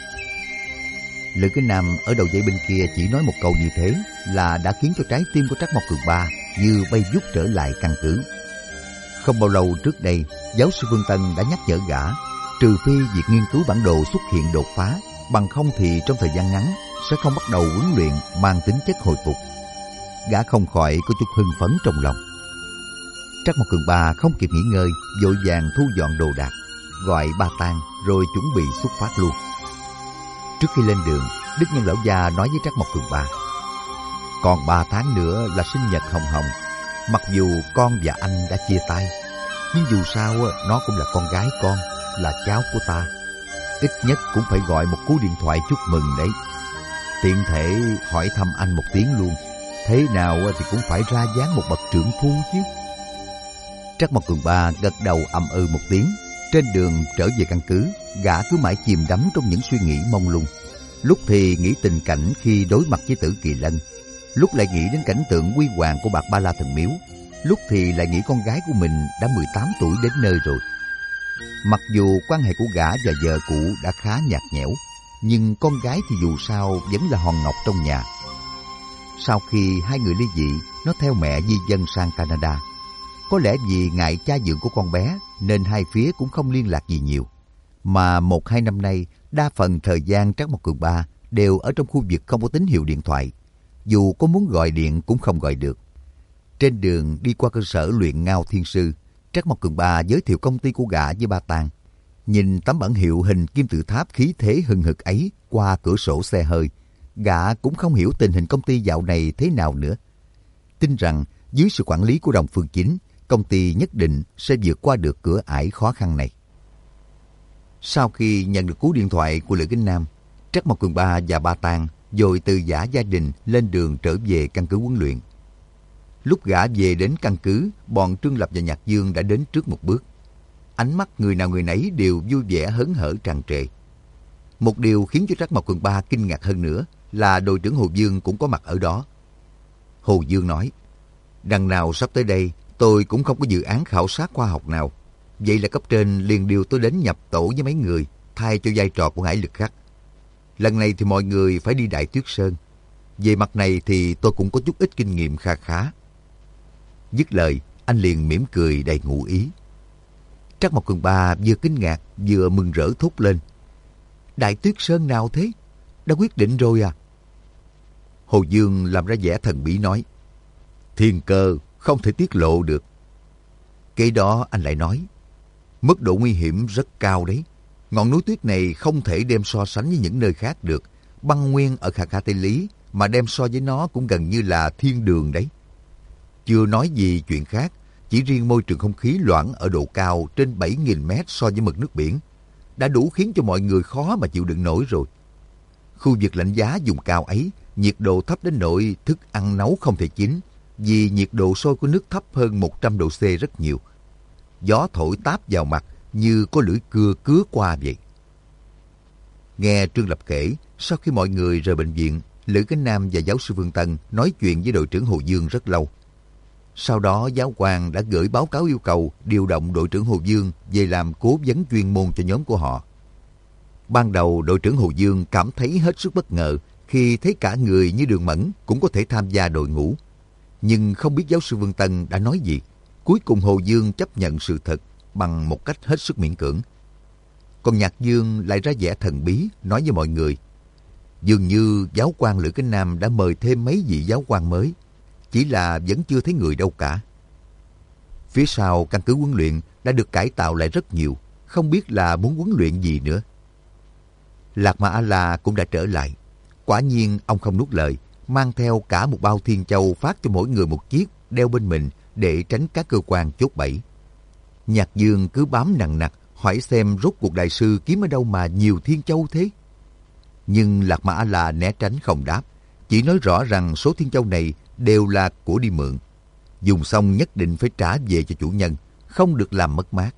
Lữ Cái Nam ở đầu dây bên kia chỉ nói một câu như thế là đã khiến cho trái tim của Trắc Mộc Cường Ba như bay vút trở lại căn cứ. Không bao lâu trước đây, giáo sư Phương Tân đã nhắc nhở gã, trừ phi việc nghiên cứu bản đồ xuất hiện đột phá, bằng không thì trong thời gian ngắn sẽ không bắt đầu huấn luyện mang tính chất hồi phục. Gã không khỏi có chút hưng phấn trong lòng. Trắc Mộc Cường Ba không kịp nghỉ ngơi, vội vàng thu dọn đồ đạc, gọi Ba Tang rồi chuẩn bị xuất phát luôn. Trước khi lên đường, Đức Nhân lão già nói với Trắc Mộc Cường Ba: còn 3 tháng nữa là sinh nhật Hồng Hồng. Mặc dù con và anh đã chia tay, nhưng dù sao nó cũng là con gái con, là cháu của ta. Ít nhất cũng phải gọi một cú điện thoại chúc mừng đấy. Tiện thể hỏi thăm anh một tiếng luôn. Thế nào thì cũng phải ra dáng một bậc trưởng phu chứ. Trắc Mộc Cường Ba gật đầu ậm ừ một tiếng. Trên đường trở về căn cứ, gã cứ mãi chìm đắm trong những suy nghĩ mông lung. Lúc thì nghĩ tình cảnh khi đối mặt với Tử Kỳ Lân, lúc lại nghĩ đến cảnh tượng huy hoàng của Bạc Ba La Thần Miếu, lúc thì lại nghĩ con gái của mình đã 18 tuổi đến nơi rồi. Mặc dù quan hệ của gã và vợ cũ đã khá nhạt nhẽo, nhưng con gái thì dù sao vẫn là hòn ngọc trong nhà. Sau khi hai người ly dị, nó theo mẹ di dân sang Canada. Có lẽ vì ngại cha dượng của con bé nên hai phía cũng không liên lạc gì nhiều. Mà 1-2 năm nay, đa phần thời gian Trắc Mộc Cường Ba đều ở trong khu vực không có tín hiệu điện thoại. Dù có muốn gọi điện cũng không gọi được. Trên đường đi qua cơ sở luyện Ngao Thiên Sư, Trắc Mộc Cường Ba giới thiệu công ty của gã với Ba Tang. Nhìn tấm bản hiệu hình kim tự tháp khí thế hừng hực ấy qua cửa sổ xe hơi, gã cũng không hiểu tình hình công ty dạo này thế nào nữa. Tin rằng dưới sự quản lý của Đồng Phương Chính, công ty nhất định sẽ vượt qua được cửa ải khó khăn này. Sau khi nhận được cú điện thoại của Lữ Kính Nam, Trắc Mộc Cường Ba và Ba Tang vội từ giã gia đình lên đường trở về căn cứ huấn luyện. Lúc gã về đến căn cứ, bọn Trương Lập và Nhạc Dương đã đến trước một bước. Ánh mắt người nào người nấy đều vui vẻ hớn hở tràn trề. Một điều khiến cho Trắc Mộc Cường Ba kinh ngạc hơn nữa là đội trưởng Hồ Dương cũng có mặt ở đó. Hồ Dương nói, đằng nào sắp tới đây tôi cũng không có dự án khảo sát khoa học nào. Vậy là cấp trên liền điều tôi đến nhập tổ với mấy người, thay cho vai trò của Hải Lực Khắc. Lần này thì mọi người phải đi Đại Tuyết Sơn. Về mặt này thì tôi cũng có chút ít kinh nghiệm kha khá. Dứt lời, anh liền mỉm cười đầy ngụ ý. Trắc Mộc Cường Ba vừa kinh ngạc vừa mừng rỡ thốt lên. Đại Tuyết Sơn nào thế? Đã quyết định rồi à? Hồ Dương làm ra vẻ thần bí nói. Thiên cơ không thể tiết lộ được. Kế đó anh lại nói. Mức độ nguy hiểm rất cao đấy. Ngọn núi tuyết này không thể đem so sánh với những nơi khác được. Băng nguyên ở Khà Khà Tây Lý mà đem so với nó cũng gần như là thiên đường đấy. Chưa nói gì chuyện khác, chỉ riêng môi trường không khí loãng ở độ cao trên 7.000 mét so với mực nước biển đã đủ khiến cho mọi người khó mà chịu đựng nổi rồi. Khu vực lạnh giá vùng cao ấy, nhiệt độ thấp đến nỗi thức ăn nấu không thể chín, vì nhiệt độ sôi của nước thấp hơn 100 độ C rất nhiều. Gió thổi táp vào mặt như có lưỡi cưa cứa qua vậy. Nghe Trương Lập kể, sau khi mọi người rời bệnh viện, Lữ Kính Nam và giáo sư Vương Tân nói chuyện với đội trưởng Hồ Dương rất lâu. Sau đó giáo quan đã gửi báo cáo yêu cầu điều động đội trưởng Hồ Dương về làm cố vấn chuyên môn cho nhóm của họ. Ban đầu đội trưởng Hồ Dương cảm thấy hết sức bất ngờ khi thấy cả người như Đường Mẫn cũng có thể tham gia đội ngũ. Nhưng không biết giáo sư Vương Tân đã nói gì. Cuối cùng Hồ Dương chấp nhận sự thật bằng một cách hết sức miễn cưỡng. Còn Nhạc Dương lại ra vẻ thần bí nói với mọi người. Dường như giáo quan Lữ Kính Nam đã mời thêm mấy vị giáo quan mới. Chỉ là vẫn chưa thấy người đâu cả. Phía sau căn cứ huấn luyện đã được cải tạo lại rất nhiều. Không biết là muốn huấn luyện gì nữa. Lạc Ma A-la cũng đã trở lại. Quả nhiên ông không nuốt lời, mang theo cả một bao thiên châu phát cho mỗi người một chiếc đeo bên mình để tránh các cơ quan chốt bẫy. Nhạc Dương cứ bám nằng nặc hỏi xem rốt cuộc đại sư kiếm ở đâu mà nhiều thiên châu thế. Nhưng Lạc Ma A-la né tránh không đáp, chỉ nói rõ rằng số thiên châu này đều là của đi mượn. Dùng xong nhất định phải trả về cho chủ nhân, không được làm mất mát.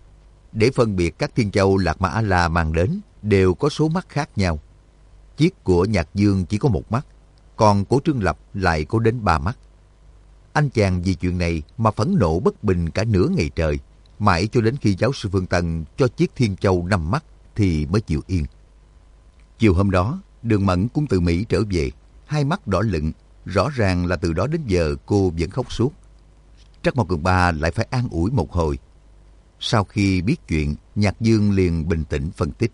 Để phân biệt các thiên châu Lạc Ma A-la mang đến đều có số mắt khác nhau. Chiếc của Nhạc Dương chỉ có một mắt, còn của Trương Lập lại có đến 3 mắt. Anh chàng vì chuyện này mà phẫn nộ bất bình cả nửa ngày trời, mãi cho đến khi giáo sư Phương Tân cho chiếc thiên châu 5 mắt thì mới chịu yên. Chiều hôm đó, Đường Mẫn cũng từ Mỹ trở về, hai mắt đỏ lựng, rõ ràng là từ đó đến giờ cô vẫn khóc suốt. Trắc Mộc Cường Ba lại phải an ủi một hồi. Sau khi biết chuyện, Nhạc Dương liền bình tĩnh phân tích.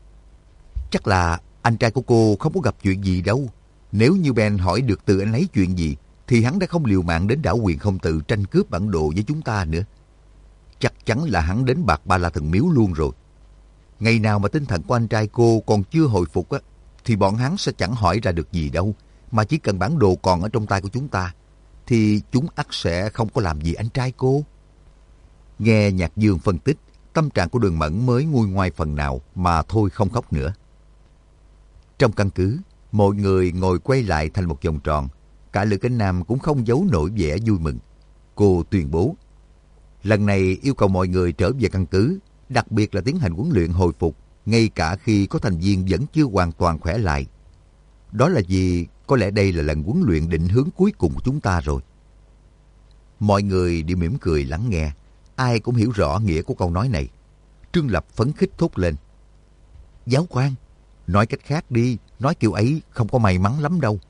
Chắc là anh trai của cô không có gặp chuyện gì đâu. Nếu như Ben hỏi được từ anh ấy chuyện gì, thì hắn đã không liều mạng đến đảo Quyền Không Tự tranh cướp bản đồ với chúng ta nữa. Chắc chắn là hắn đến Bạc Ba La Thần Miếu luôn rồi. Ngày nào mà tinh thần của anh trai cô còn chưa hồi phục á, thì bọn hắn sẽ chẳng hỏi ra được gì đâu. Mà chỉ cần bản đồ còn ở trong tay của chúng ta, thì chúng ắt sẽ không có làm gì anh trai cô. Nghe Nhạc Dương phân tích, tâm trạng của Đường Mẫn mới nguôi ngoai phần nào mà thôi không khóc nữa. Trong căn cứ, mọi người ngồi quay lại thành một vòng tròn. Cả Lữ Kính Nam cũng không giấu nổi vẻ vui mừng. Cô tuyên bố, lần này yêu cầu mọi người trở về căn cứ, đặc biệt là tiến hành huấn luyện hồi phục, ngay cả khi có thành viên vẫn chưa hoàn toàn khỏe lại. Đó là vì có lẽ đây là lần huấn luyện định hướng cuối cùng của chúng ta rồi. Mọi người đều mỉm cười lắng nghe, ai cũng hiểu rõ nghĩa của câu nói này. Trương Lập phấn khích thốt lên. Giáo quan, nói cách khác đi, nói kiểu ấy không có may mắn lắm đâu.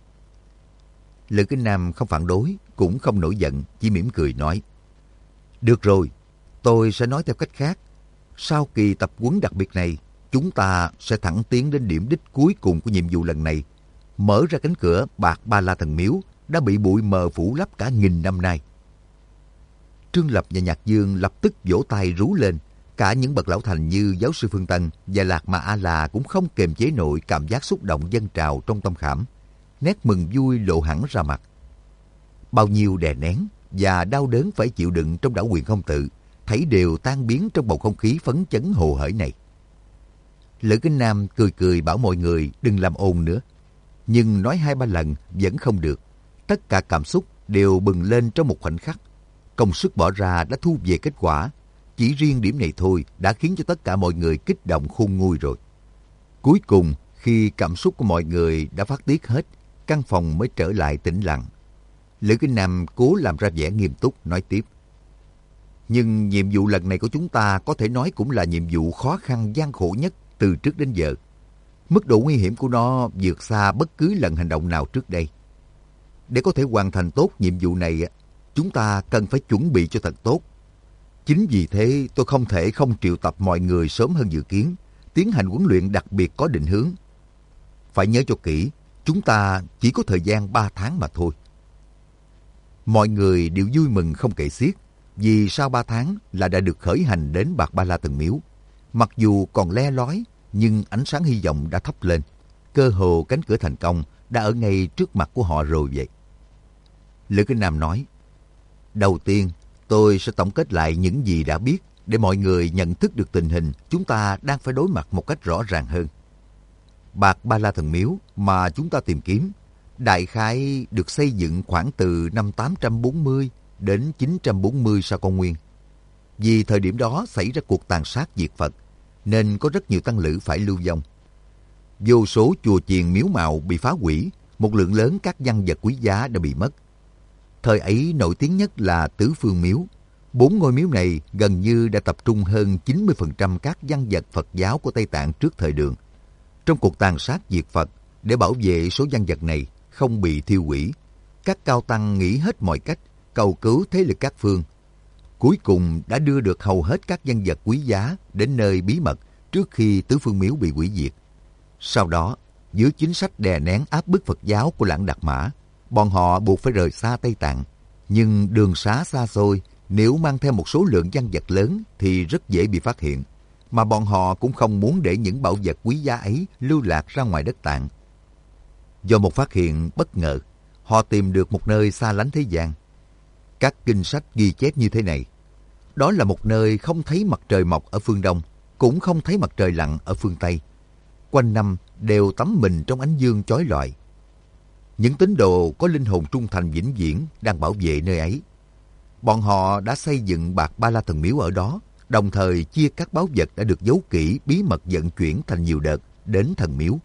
Lữ Kính Nam không phản đối, cũng không nổi giận, chỉ mỉm cười nói. Được rồi, tôi sẽ nói theo cách khác. Sau kỳ tập huấn đặc biệt này, chúng ta sẽ thẳng tiến đến điểm đích cuối cùng của nhiệm vụ lần này, mở ra cánh cửa Bạc Ba La Thần Miếu đã bị bụi mờ phủ lấp cả nghìn năm nay. Trương Lập và Nhạc Dương lập tức vỗ tay rú lên, Cả những bậc lão thành như giáo sư Phương Tân và Lạc Mà A La cũng không kềm chế nổi cảm giác xúc động dâng trào trong tâm khảm. Nét mừng vui lộ hẳn ra mặt. Bao nhiêu đè nén và đau đớn phải chịu đựng trong đảo Quyền Không Tự, thảy đều tan biến trong bầu không khí phấn chấn hồ hởi này. Lữ Kính Nam cười cười bảo mọi người đừng làm ồn nữa. Nhưng nói 2-3 lần vẫn không được. Tất cả cảm xúc đều bừng lên trong một khoảnh khắc. Công sức bỏ ra đã thu về kết quả. Chỉ riêng điểm này thôi đã khiến cho tất cả mọi người kích động khôn nguôi rồi. Cuối cùng, khi cảm xúc của mọi người đã phát tiết hết, căn phòng mới trở lại tĩnh lặng. Lữ Kính Nam cố làm ra vẻ nghiêm túc nói tiếp. Nhưng nhiệm vụ lần này của chúng ta có thể nói cũng là nhiệm vụ khó khăn gian khổ nhất từ trước đến giờ. Mức độ nguy hiểm của nó vượt xa bất cứ lần hành động nào trước đây. Để có thể hoàn thành tốt nhiệm vụ này, chúng ta cần phải chuẩn bị cho thật tốt. Chính vì thế tôi không thể không triệu tập mọi người sớm hơn dự kiến, tiến hành huấn luyện đặc biệt có định hướng. Phải nhớ cho kỹ, chúng ta chỉ có thời gian 3 tháng mà thôi. Mọi người đều vui mừng không kể xiết, vì sau 3 tháng là đã được khởi hành đến Bạc Ba La Thần Miếu. Mặc dù còn le lói, nhưng ánh sáng hy vọng đã thắp lên. Cơ hồ cánh cửa thành công đã ở ngay trước mặt của họ rồi vậy. Lữ Kính Nam nói, đầu tiên tôi sẽ tổng kết lại những gì đã biết để mọi người nhận thức được tình hình chúng ta đang phải đối mặt một cách rõ ràng hơn. Bạc Ba La Thần Miếu mà chúng ta tìm kiếm đại khái được xây dựng khoảng từ năm 840 đến 940 sau công nguyên. Vì thời điểm đó xảy ra cuộc tàn sát diệt Phật, nên có rất nhiều tăng lữ phải lưu vong. Vô số chùa chiền miếu mạo bị phá hủy, một lượng lớn các văn vật quý giá đã bị mất. Thời ấy nổi tiếng nhất là Tứ Phương Miếu. 4 ngôi miếu này gần như đã tập trung hơn 90% các văn vật Phật giáo của Tây Tạng trước thời Đường. Trong cuộc tàn sát diệt Phật, để bảo vệ số văn vật này không bị thiêu hủy, các cao tăng nghĩ hết mọi cách cầu cứu thế lực các phương. Cuối cùng đã đưa được hầu hết các văn vật quý giá đến nơi bí mật trước khi Tứ Phương Miếu bị hủy diệt. Sau đó, dưới chính sách đè nén áp bức Phật giáo của Lãng Đạt Mã, bọn họ buộc phải rời xa Tây Tạng. Nhưng đường xá xa xôi, nếu mang theo một số lượng văn vật lớn thì rất dễ bị phát hiện. Mà bọn họ cũng không muốn để những bảo vật quý giá ấy lưu lạc ra ngoài đất Tạng. Do một phát hiện bất ngờ, họ tìm được một nơi xa lánh thế gian. Các kinh sách ghi chép như thế này. Đó là một nơi không thấy mặt trời mọc ở phương Đông, cũng không thấy mặt trời lặn ở phương Tây. Quanh năm đều tắm mình trong ánh dương chói lọi. Những tín đồ có linh hồn trung thành vĩnh viễn đang bảo vệ nơi ấy. Bọn họ đã xây dựng Bạc Ba La Thần Miếu ở đó, đồng thời chia các báu vật đã được giấu kỹ bí mật vận chuyển thành nhiều đợt đến thần miếu.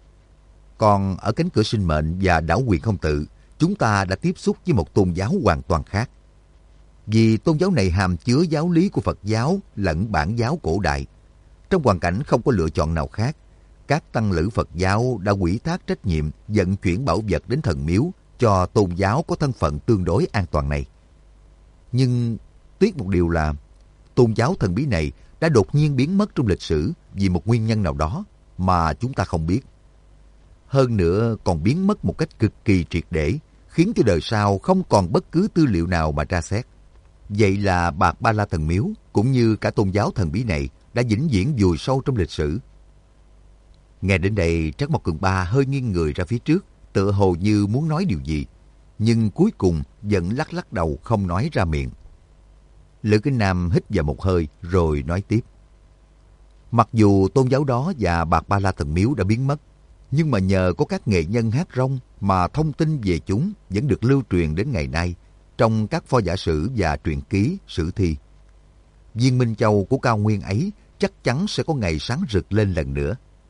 Còn ở cánh cửa sinh mệnh và đảo Quyền Không Tự, chúng ta đã tiếp xúc với một tôn giáo hoàn toàn khác. Vì tôn giáo này hàm chứa giáo lý của Phật giáo lẫn bản giáo cổ đại. Trong hoàn cảnh không có lựa chọn nào khác, các tăng lữ Phật giáo đã ủy thác trách nhiệm vận chuyển bảo vật đến thần miếu cho tôn giáo có thân phận tương đối an toàn này. Nhưng tiếc một điều là tôn giáo thần bí này đã đột nhiên biến mất trong lịch sử vì một nguyên nhân nào đó mà chúng ta không biết. Hơn nữa còn biến mất một cách cực kỳ triệt để, khiến cho đời sau không còn bất cứ tư liệu nào mà tra xét. Vậy là Bạc Ba La Thần Miếu cũng như cả tôn giáo thần bí này đã vĩnh viễn vùi sâu trong lịch sử. Nghe đến đây, Trác Mộc Cường Ba hơi nghiêng người ra phía trước, tựa hồ như muốn nói điều gì, nhưng cuối cùng vẫn lắc lắc đầu không nói ra miệng. Lữ Kính Nam hít vào một hơi rồi nói tiếp. Mặc dù tôn giáo đó và Bạc Ba La Thần Miếu đã biến mất, nhưng mà nhờ có các nghệ nhân hát rong mà thông tin về chúng vẫn được lưu truyền đến ngày nay trong các pho giả sử và truyện ký, sử thi. Viên Minh Châu của cao nguyên ấy chắc chắn sẽ có ngày sáng rực lên lần nữa.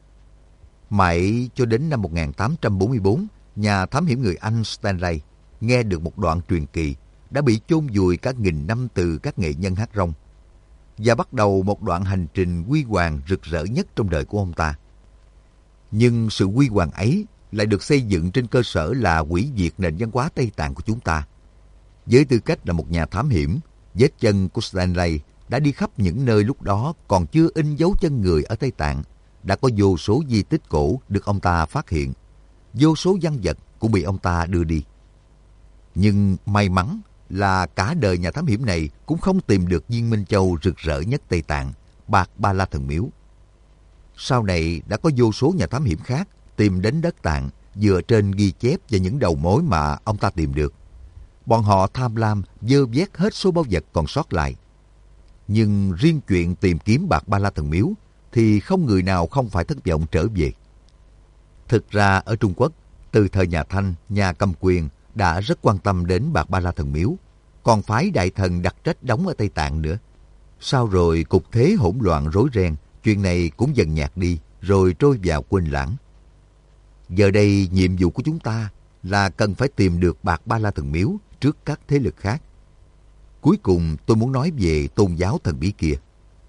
Mãi cho đến năm 1844, nhà thám hiểm người Anh Stanley nghe được một đoạn truyền kỳ đã bị chôn vùi cả nghìn năm từ các nghệ nhân hát rong, và bắt đầu một đoạn hành trình huy hoàng rực rỡ nhất trong đời của ông ta. Nhưng sự huy hoàng ấy lại được xây dựng trên cơ sở là hủy diệt nền văn hóa Tây Tạng của chúng ta. Với tư cách là một nhà thám hiểm, vết chân của Stanley đã đi khắp những nơi lúc đó còn chưa in dấu chân người ở Tây Tạng. Đã có vô số di tích cổ được ông ta phát hiện, vô số văn vật cũng bị ông ta đưa đi. Nhưng may mắn là cả đời nhà thám hiểm này cũng không tìm được viên Minh Châu rực rỡ nhất Tây Tạng, Bạc Ba La Thần Miếu. Sau này đã có vô số nhà thám hiểm khác tìm đến đất Tạng dựa trên ghi chép và những đầu mối mà ông ta tìm được. Bọn họ tham lam vơ vét hết số báu vật còn sót lại. Nhưng riêng chuyện tìm kiếm Bạc Ba La Thần Miếu thì không người nào không phải thất vọng trở về. Thực ra ở Trung Quốc, từ thời nhà Thanh, nhà cầm quyền đã rất quan tâm đến Bạc Ba La Thần Miếu, còn phái đại thần đặt trách đóng ở Tây Tạng nữa. Sau rồi cục thế hỗn loạn rối ren, chuyện này cũng dần nhạt đi, rồi trôi vào quên lãng. Giờ đây nhiệm vụ của chúng ta là cần phải tìm được Bạc Ba La Thần Miếu trước các thế lực khác. Cuối cùng tôi muốn nói về tôn giáo thần bí kia.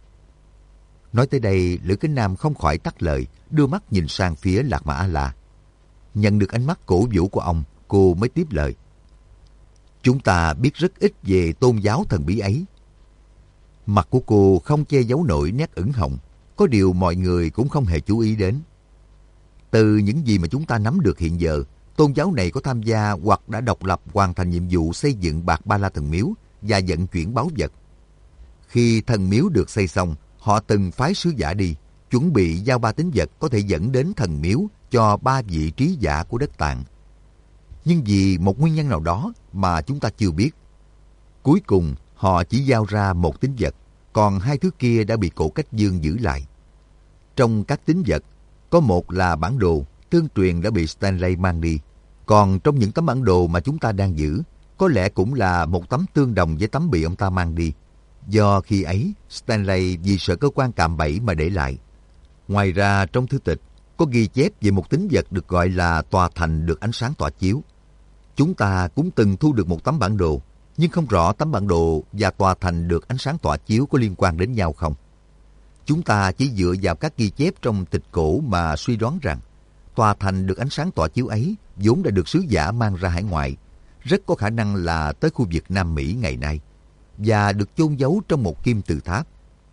Nói tới đây, Lữ Kính Nam không khỏi tắt lời, đưa mắt nhìn sang phía Lạc Ma A-la. Nhận được ánh mắt cổ vũ của ông, cô mới tiếp lời. Chúng ta biết rất ít về tôn giáo thần bí ấy. Mặt của cô không che giấu nổi nét ửng hồng, có điều mọi người cũng không hề chú ý đến. Từ những gì mà chúng ta nắm được hiện giờ, tôn giáo này có tham gia hoặc đã độc lập hoàn thành nhiệm vụ xây dựng Bạc Ba La Thần Miếu và vận chuyển báu vật. Khi thần miếu được xây xong, họ từng phái sứ giả đi, chuẩn bị giao 3 tín vật có thể dẫn đến thần miếu cho 3 vị trí giả của đất Tạng. Nhưng vì một nguyên nhân nào đó mà chúng ta chưa biết, cuối cùng họ chỉ giao ra 1 tín vật, còn 2 thứ kia đã bị Cổ Cách Dương giữ lại. Trong các tín vật, có một là bản đồ, tương truyền đã bị Stanley mang đi. Còn trong những tấm bản đồ mà chúng ta đang giữ, có lẽ cũng là một tấm tương đồng với tấm bị ông ta mang đi. Do khi ấy, Stanley vì sợ cơ quan cạm bẫy mà để lại. Ngoài ra, trong thư tịch, có ghi chép về một tín vật được gọi là tòa thành được ánh sáng tỏa chiếu. Chúng ta cũng từng thu được một tấm bản đồ, nhưng không rõ tấm bản đồ và tòa thành được ánh sáng tỏa chiếu có liên quan đến nhau không. Chúng ta chỉ dựa vào các ghi chép trong tịch cổ mà suy đoán rằng tòa thành được ánh sáng tỏa chiếu ấy vốn đã được sứ giả mang ra hải ngoại, rất có khả năng là tới khu vực Nam Mỹ ngày nay, và được chôn giấu trong một kim tự tháp.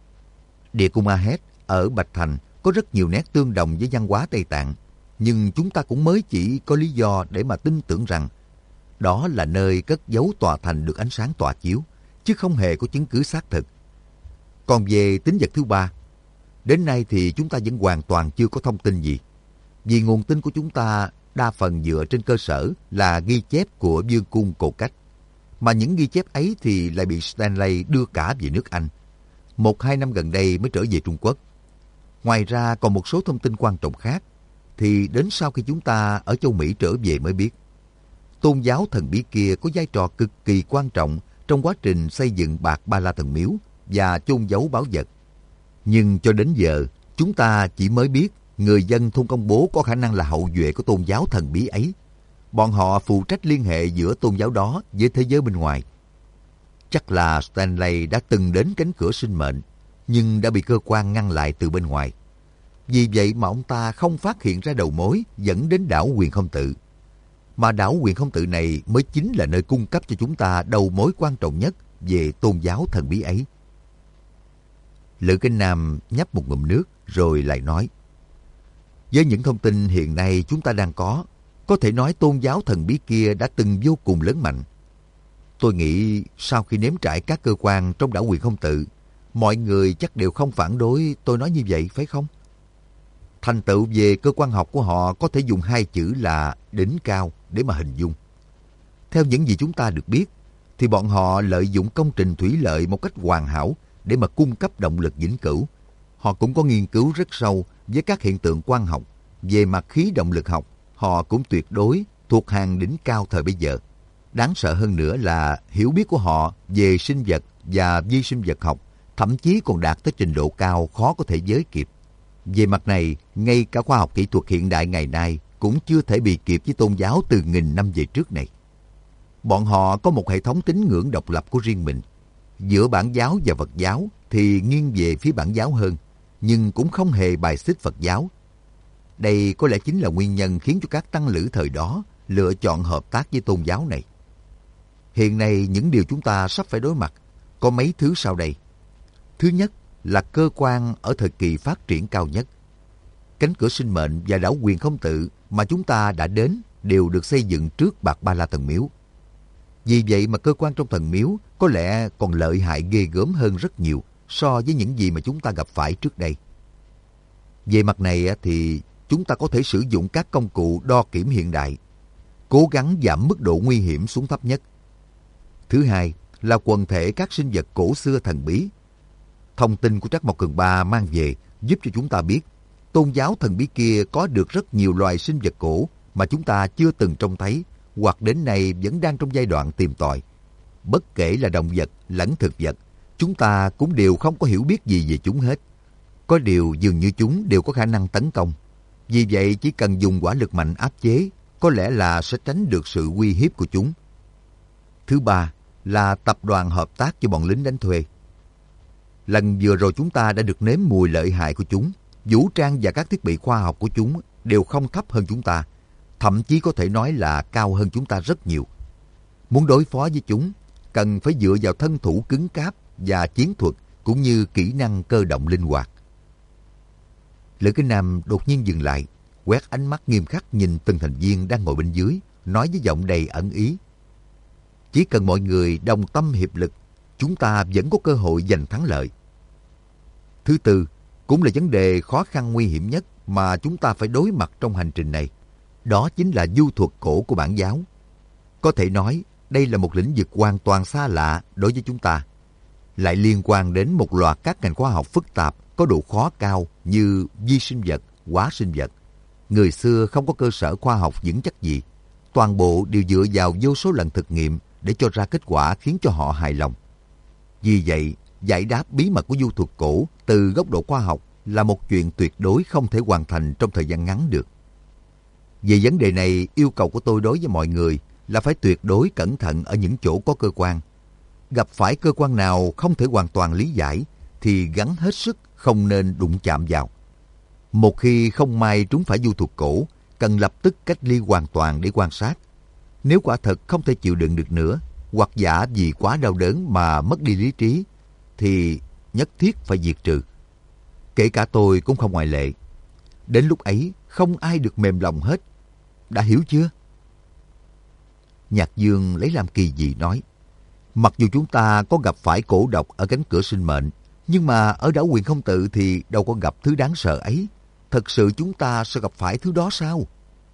Địa cung A-Het ở Bạch Thành có rất nhiều nét tương đồng với văn hóa Tây Tạng, nhưng chúng ta cũng mới chỉ có lý do để mà tin tưởng rằng đó là nơi cất giấu tòa thành được ánh sáng tỏa chiếu, chứ không hề có chứng cứ xác thực. Còn về tín vật thứ 3, đến nay thì chúng ta vẫn hoàn toàn chưa có thông tin gì, vì nguồn tin của chúng ta đa phần dựa trên cơ sở là ghi chép của vương cung Cổ Cách, mà những ghi chép ấy thì lại bị Stanley đưa cả về nước Anh. 1-2 năm gần đây mới trở về Trung Quốc. Ngoài ra còn một số thông tin quan trọng khác, thì đến sau khi chúng ta ở châu Mỹ trở về mới biết. Tôn giáo thần bí kia có vai trò cực kỳ quan trọng trong quá trình xây dựng Bạc Ba La Thần Miếu và chôn giấu báu vật. Nhưng cho đến giờ, chúng ta chỉ mới biết người dân thôn Công Bố có khả năng là hậu duệ của tôn giáo thần bí ấy. Bọn họ phụ trách liên hệ giữa tôn giáo đó với thế giới bên ngoài. Chắc là Stanley đã từng đến cánh cửa sinh mệnh, nhưng đã bị cơ quan ngăn lại từ bên ngoài. Vì vậy mà ông ta không phát hiện ra đầu mối dẫn đến đảo Huyền Không Tự. Mà đảo Huyền Không Tự này mới chính là nơi cung cấp cho chúng ta đầu mối quan trọng nhất về tôn giáo thần bí ấy. Lữ Kính Nam nhấp một ngụm nước rồi lại nói. Với những thông tin hiện nay chúng ta đang có thể nói tôn giáo thần bí kia đã từng vô cùng lớn mạnh. Tôi nghĩ sau khi nếm trải các cơ quan trong đảo Huyền Không Tự, mọi người chắc đều không phản đối tôi nói như vậy, phải không? Thành tựu về cơ quan học của họ có thể dùng 2 chữ là đỉnh cao để mà hình dung. Theo những gì chúng ta được biết, thì bọn họ lợi dụng công trình thủy lợi một cách hoàn hảo để mà cung cấp động lực vĩnh cửu. Họ cũng có nghiên cứu rất sâu với các hiện tượng quang học. Về mặt khí động lực học, họ cũng tuyệt đối thuộc hàng đỉnh cao thời bấy giờ. Đáng sợ hơn nữa là hiểu biết của họ về sinh vật và vi sinh vật học thậm chí còn đạt tới trình độ cao khó có thể giới kịp. Về mặt này, ngay cả khoa học kỹ thuật hiện đại ngày nay cũng chưa thể bị kịp với tôn giáo từ nghìn năm về trước này. Bọn họ có một hệ thống tín ngưỡng độc lập của riêng mình. Giữa Bản giáo và Phật giáo thì nghiêng về phía Bản giáo hơn, nhưng cũng không hề bài xích Phật giáo. Đây có lẽ chính là nguyên nhân khiến cho các tăng lữ thời đó lựa chọn hợp tác với tôn giáo này. Hiện nay những điều chúng ta sắp phải đối mặt có mấy thứ sau đây. Thứ nhất là cơ quan ở thời kỳ phát triển cao nhất. Cánh cửa sinh mệnh và đảo Huyền Không Tự mà chúng ta đã đến đều được xây dựng trước Bạc Ba La Thần Miếu. Vì vậy mà cơ quan trong thần miếu có lẽ còn lợi hại ghê gớm hơn rất nhiều so với những gì mà chúng ta gặp phải trước đây. Về mặt này thì chúng ta có thể sử dụng các công cụ đo kiểm hiện đại, cố gắng giảm mức độ nguy hiểm xuống thấp nhất. Thứ hai là quần thể các sinh vật cổ xưa thần bí. Thông tin của Trắc Mộc Cường Ba mang về giúp cho chúng ta biết tôn giáo thần bí kia có được rất nhiều loài sinh vật cổ mà chúng ta chưa từng trông thấy hoặc đến nay vẫn đang trong giai đoạn tìm tòi. Bất kể là động vật lẫn thực vật, chúng ta cũng đều không có hiểu biết gì về chúng hết. Có điều dường như chúng đều có khả năng tấn công. Vì vậy chỉ cần dùng hỏa lực mạnh áp chế, có lẽ là sẽ tránh được sự uy hiếp của chúng. Thứ ba là tập đoàn hợp tác cho bọn lính đánh thuê. Lần vừa rồi chúng ta đã được nếm mùi lợi hại của chúng. Vũ trang và các thiết bị khoa học của chúng đều không thấp hơn chúng ta, thậm chí có thể nói là cao hơn chúng ta rất nhiều. Muốn đối phó với chúng, cần phải dựa vào thân thủ cứng cáp và chiến thuật cũng như kỹ năng cơ động linh hoạt. Lữ Kinh Nam đột nhiên dừng lại, quét ánh mắt nghiêm khắc nhìn từng thành viên đang ngồi bên dưới, nói với giọng đầy ẩn ý. Chỉ cần mọi người đồng tâm hiệp lực, chúng ta vẫn có cơ hội giành thắng lợi. Thứ tư, cũng là vấn đề khó khăn nguy hiểm nhất mà chúng ta phải đối mặt trong hành trình này. Đó chính là du thuật cổ của Bản giáo. Có thể nói, đây là một lĩnh vực hoàn toàn xa lạ đối với chúng ta. Lại liên quan đến một loạt các ngành khoa học phức tạp có độ khó cao như vi sinh vật, hóa sinh vật. Người xưa không có cơ sở khoa học vững chắc gì. Toàn bộ đều dựa vào vô số lần thực nghiệm để cho ra kết quả khiến cho họ hài lòng. Vì vậy, giải đáp bí mật của du thuật cổ từ góc độ khoa học là một chuyện tuyệt đối không thể hoàn thành trong thời gian ngắn được. Về vấn đề này, yêu cầu của tôi đối với mọi người là phải tuyệt đối cẩn thận ở những chỗ có cơ quan. Gặp phải cơ quan nào không thể hoàn toàn lý giải thì gắng hết sức không nên đụng chạm vào. Một khi không may trúng phải du thuật cổ, cần lập tức cách ly hoàn toàn để quan sát. Nếu quả thật không thể chịu đựng được nữa, hoặc giả vì quá đau đớn mà mất đi lý trí, thì nhất thiết phải diệt trừ. Kể cả tôi cũng không ngoại lệ. Đến lúc ấy, không ai được mềm lòng hết. Đã hiểu chưa? Nhạc Dương lấy làm kỳ dị nói, mặc dù chúng ta có gặp phải cổ độc ở cánh cửa sinh mệnh, nhưng mà ở đảo Huyền Không Tự thì đâu có gặp thứ đáng sợ ấy. Thật sự chúng ta sẽ gặp phải thứ đó sao?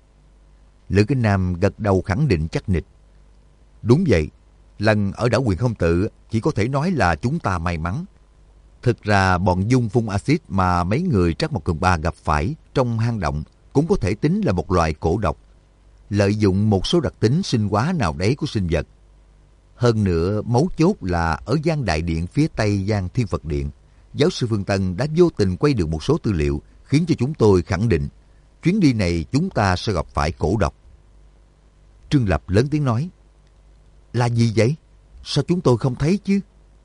Lữ Kinh Nam gật đầu khẳng định chắc nịch. Đúng vậy, lần ở đảo Huyền Không Tự chỉ có thể nói là chúng ta may mắn. Thực ra bọn dung phun axit mà mấy người Trắc Mộc Cường Ba gặp phải trong hang động cũng có thể tính là một loại cổ độc, lợi dụng một số đặc tính sinh hóa nào đấy của sinh vật. Hơn nữa, mấu chốt là ở gian đại điện phía tây gian Thiên Phật Điện, giáo sư Phương Tân đã vô tình quay được một số tư liệu khiến cho chúng tôi khẳng định chuyến đi này chúng ta sẽ gặp phải cổ độc. Trương Lập lớn tiếng nói, là gì vậy? Sao chúng tôi không thấy chứ?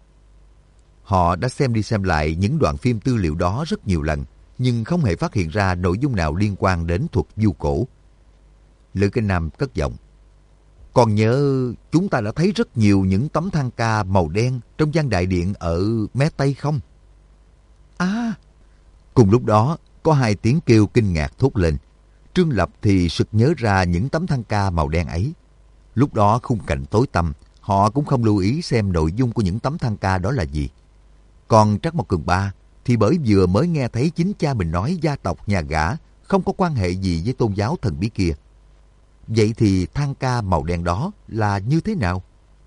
Họ đã xem đi xem lại những đoạn phim tư liệu đó rất nhiều lần, nhưng không hề phát hiện ra nội dung nào liên quan đến thuật du cổ. Lữ Kinh Nam cất giọng, còn nhớ chúng ta đã thấy rất nhiều những tấm thang ca màu đen trong gian đại điện ở mé Tây không? À! Cùng lúc đó, có hai tiếng kêu kinh ngạc thốt lên. Trương Lập thì sực nhớ ra những tấm thang ca màu đen ấy. Lúc đó khung cảnh tối tăm, họ cũng không lưu ý xem nội dung của những tấm thang ca đó là gì. Còn Trắc Mộc Cường Ba thì bởi vừa mới nghe thấy chính cha mình nói gia tộc nhà gã không có quan hệ gì với tôn giáo thần bí kia. Vậy thì thang ca màu đen đó là như thế nào?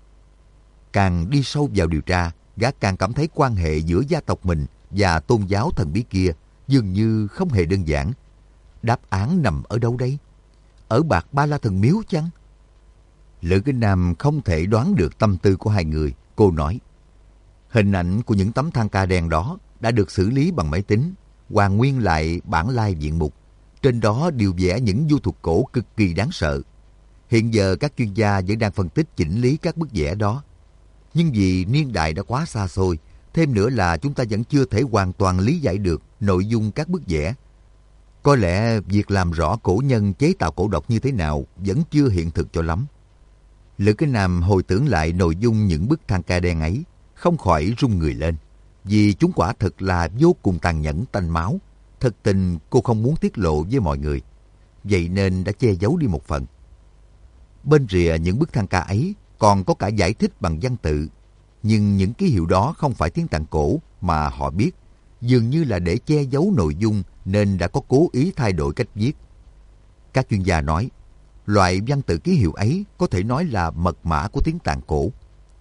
Càng đi sâu vào điều tra, gã càng cảm thấy quan hệ giữa gia tộc mình và tôn giáo thần bí kia dường như không hề đơn giản. Đáp án nằm ở đâu đây? Ở Bạc Ba La Thần Miếu chăng? Lữ Kinh Nam không thể đoán được tâm tư của hai người. Cô nói, hình ảnh của những tấm thang ca đen đó đã được xử lý bằng máy tính, hoàn nguyên lại bản lai diện mục. Trên đó đều vẽ những du thuật cổ cực kỳ đáng sợ. Hiện giờ các chuyên gia vẫn đang phân tích chỉnh lý các bức vẽ đó. Nhưng vì niên đại đã quá xa xôi, thêm nữa là chúng ta vẫn chưa thể hoàn toàn lý giải được nội dung các bức vẽ. Có lẽ việc làm rõ cổ nhân chế tạo cổ độc như thế nào vẫn chưa hiện thực cho lắm. Lữ Kinh Nam hồi tưởng lại nội dung những bức thang ca đen ấy, không khỏi run người lên. Vì chúng quả thực là vô cùng tàn nhẫn tanh máu. Thật tình cô không muốn tiết lộ với mọi người, vậy nên đã che giấu đi một phần. Bên rìa những bức thang ca ấy còn có cả giải thích bằng văn tự. Nhưng những ký hiệu đó không phải tiếng Tạng cổ mà họ biết, dường như là để che giấu nội dung nên đã có cố ý thay đổi cách viết. Các chuyên gia nói, loại văn tự ký hiệu ấy có thể nói là mật mã của tiếng Tạng cổ.